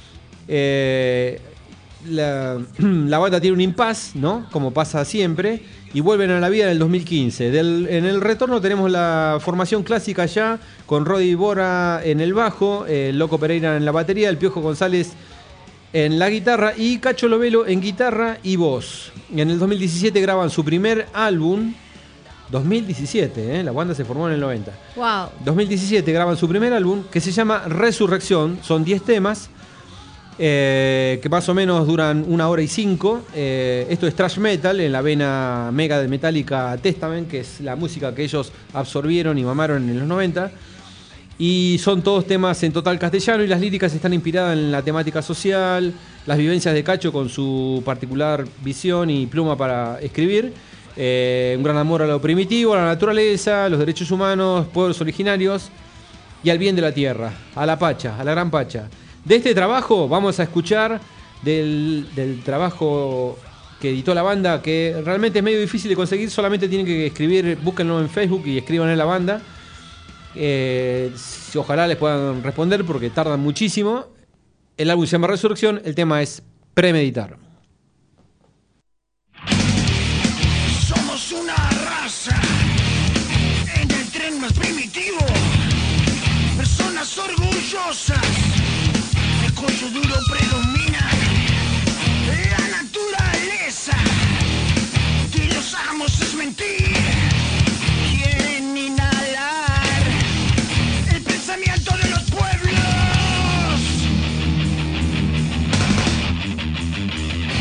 Eh, La, la banda tiene un impasse, ¿no? Como pasa siempre, y vuelven a la vida en el dos mil quince. Del, en el retorno tenemos la formación clásica ya, con Rodi Bora en el bajo, el Loco Pereira en la batería, el Piojo González en la guitarra y Cacho Lovelo en guitarra y voz. En el dos mil diecisiete graban su primer álbum. dos mil diecisiete, ¿eh? La banda se formó en el noventa. Wow. dos mil diecisiete graban su primer álbum que se llama Resurrección, son diez temas. Eh, que más o menos duran una hora y cinco. Eh, esto es thrash metal en la vena mega de Metallica Testament, que es la música que ellos absorbieron y mamaron en los noventa. Y son todos temas en total castellano y las líricas están inspiradas en la temática social, las vivencias de Cacho con su particular visión y pluma para escribir. Eh, un gran amor a lo primitivo, a la naturaleza, a los derechos humanos, pueblos originarios y al bien de la tierra, a la Pacha, a la gran Pacha. De este trabajo vamos a escuchar del, del trabajo que editó la banda, que realmente es medio difícil de conseguir, solamente tienen que escribir, búsquenlo en Facebook y escriban en la banda. Eh, si, ojalá les puedan responder porque tardan muchísimo. El álbum se llama Resurrección, el tema es Premeditar. Somos una raza en el tren más primitivo, personas orgullosas. El cuello duro predomina, la naturaleza de los amos es mentir. Quieren inhalar el pensamiento de los pueblos.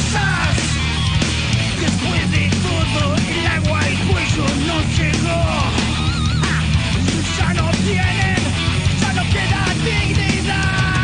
quizás después de todo el agua al cuello no llegó. Ah, ya no tienen, ya no queda dignidad.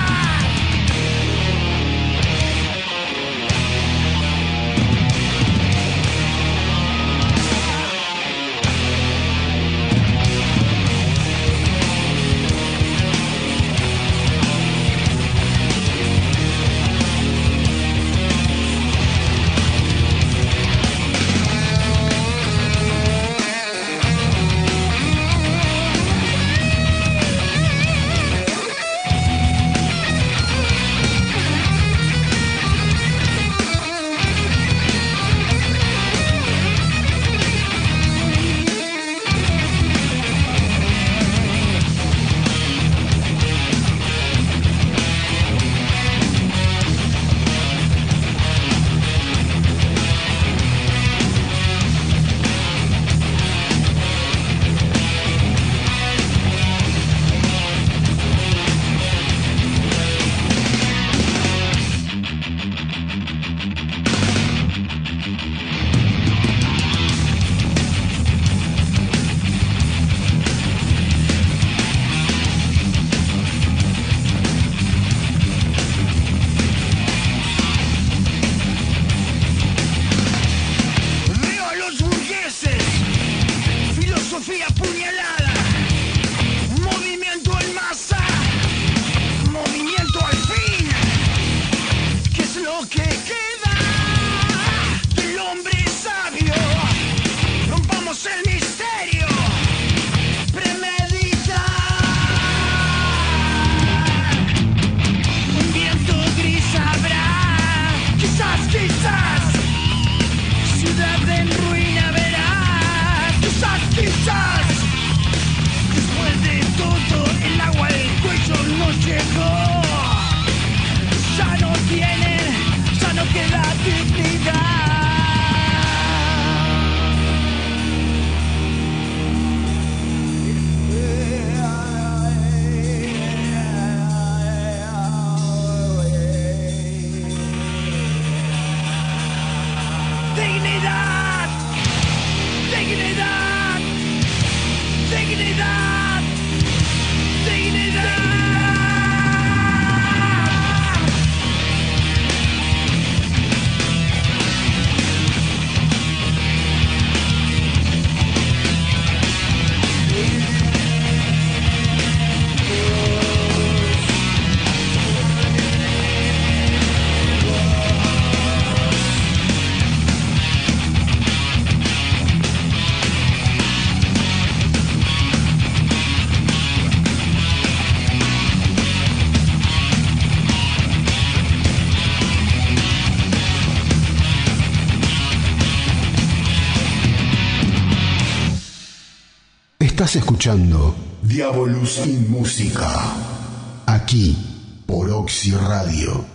Estás escuchando Diabolus in Música, aquí por Oxy Radio.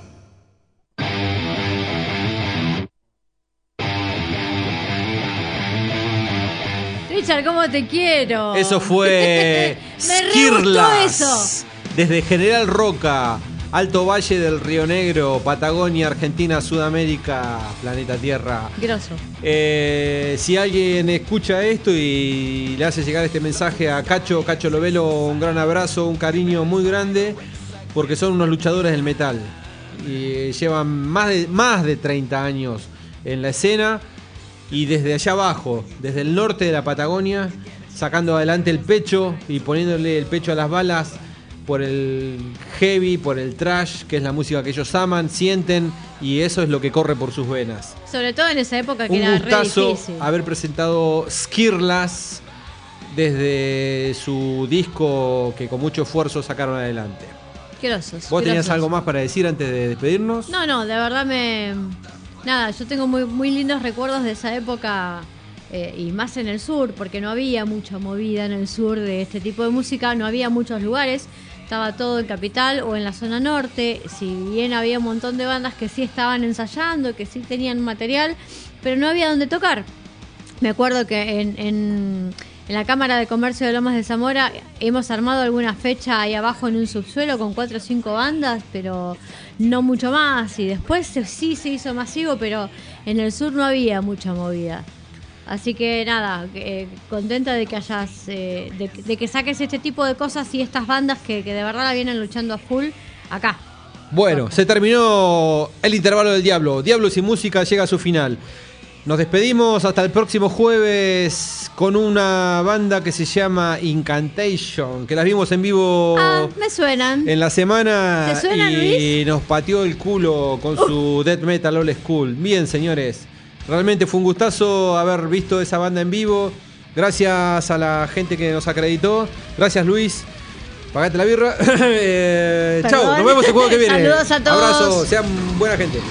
Richard, ¿cómo te quiero? Eso fue Me re gustó Skirlas. eso. Desde General Roca, Alto Valle del Río Negro, Patagonia, Argentina, Sudamérica, planeta Tierra. Grosso. Eh, si alguien escucha esto y le hace llegar este mensaje a Cacho, Cacho Lovelo, un gran abrazo, un cariño muy grande, porque son unos luchadores del metal. Y llevan más de, más de treinta años en la escena. Y desde allá abajo, desde el norte de la Patagonia, sacando adelante el pecho y poniéndole el pecho a las balas por el heavy, por el thrash, que es la música que ellos aman, sienten, y eso es lo que corre por sus venas. Sobre todo en esa época que Un era re gustazo difícil. haber presentado Skirlas desde su disco que con mucho esfuerzo sacaron adelante. Grosos, ¿Vos tenías grosos. algo más para decir antes de despedirnos? No, no, de verdad me... Nada, yo tengo muy, muy lindos recuerdos de esa época, eh, y más en el sur, porque no había mucha movida en el sur de este tipo de música, no había muchos lugares, estaba todo en Capital o en la zona norte, si bien había un montón de bandas que sí estaban ensayando, que sí tenían material, pero no había donde tocar. Me acuerdo que en, en, en la Cámara de Comercio de Lomas de Zamora hemos armado alguna fecha ahí abajo en un subsuelo con cuatro o cinco bandas, pero no mucho más. Y después se- sí se hizo masivo, pero en el sur no había mucha movida. Así que nada, eh, contenta de que hayas, eh, de, de que saques este tipo de cosas y estas bandas que, que de verdad la vienen luchando a full acá. Bueno, se terminó el intervalo del Diablo. Diablo sin música llega a su final. Nos despedimos hasta el próximo jueves con una banda que se llama Incantation, que las vimos en vivo Ah, me suenan. en la semana ¿Te suena, y Luis? nos pateó el culo con su death metal old school. Bien, señores, realmente fue un gustazo haber visto esa banda en vivo. Gracias a la gente que nos acreditó. Gracias, Luis. Pagate la birra. eh, Perdón. chau, nos vemos el juego que viene. Saludos a todos. Abrazo, sean buena gente.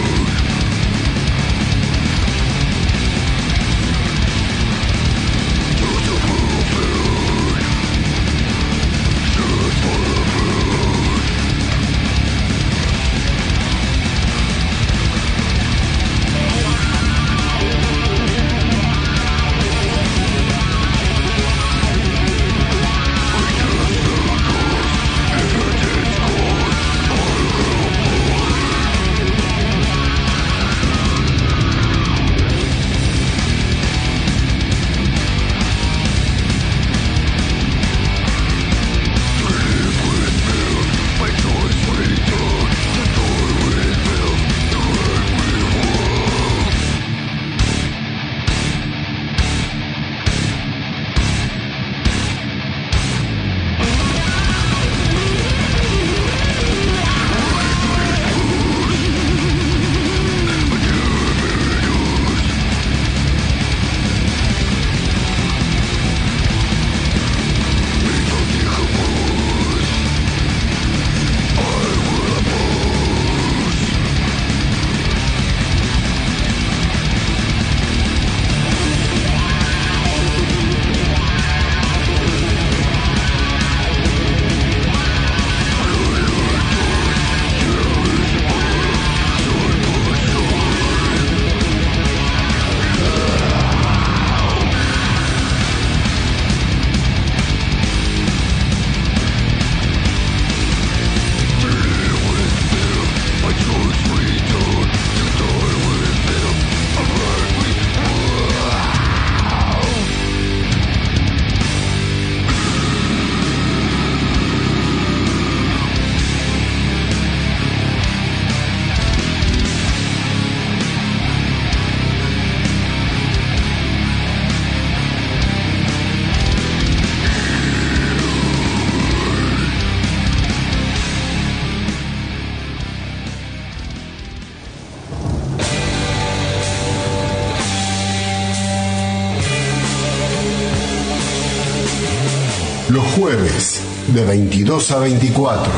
Los jueves de veintidós a veinticuatro.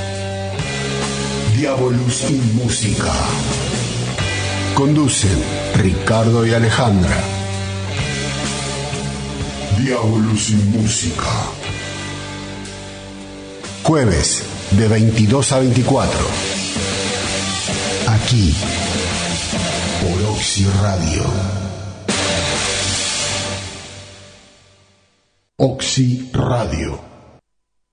Diabolus in Música. Conducen Ricardo y Alejandra. Diabolus in Música. Jueves de veintidós a veinticuatro. Aquí, por Oxy Radio. Oxy Radio.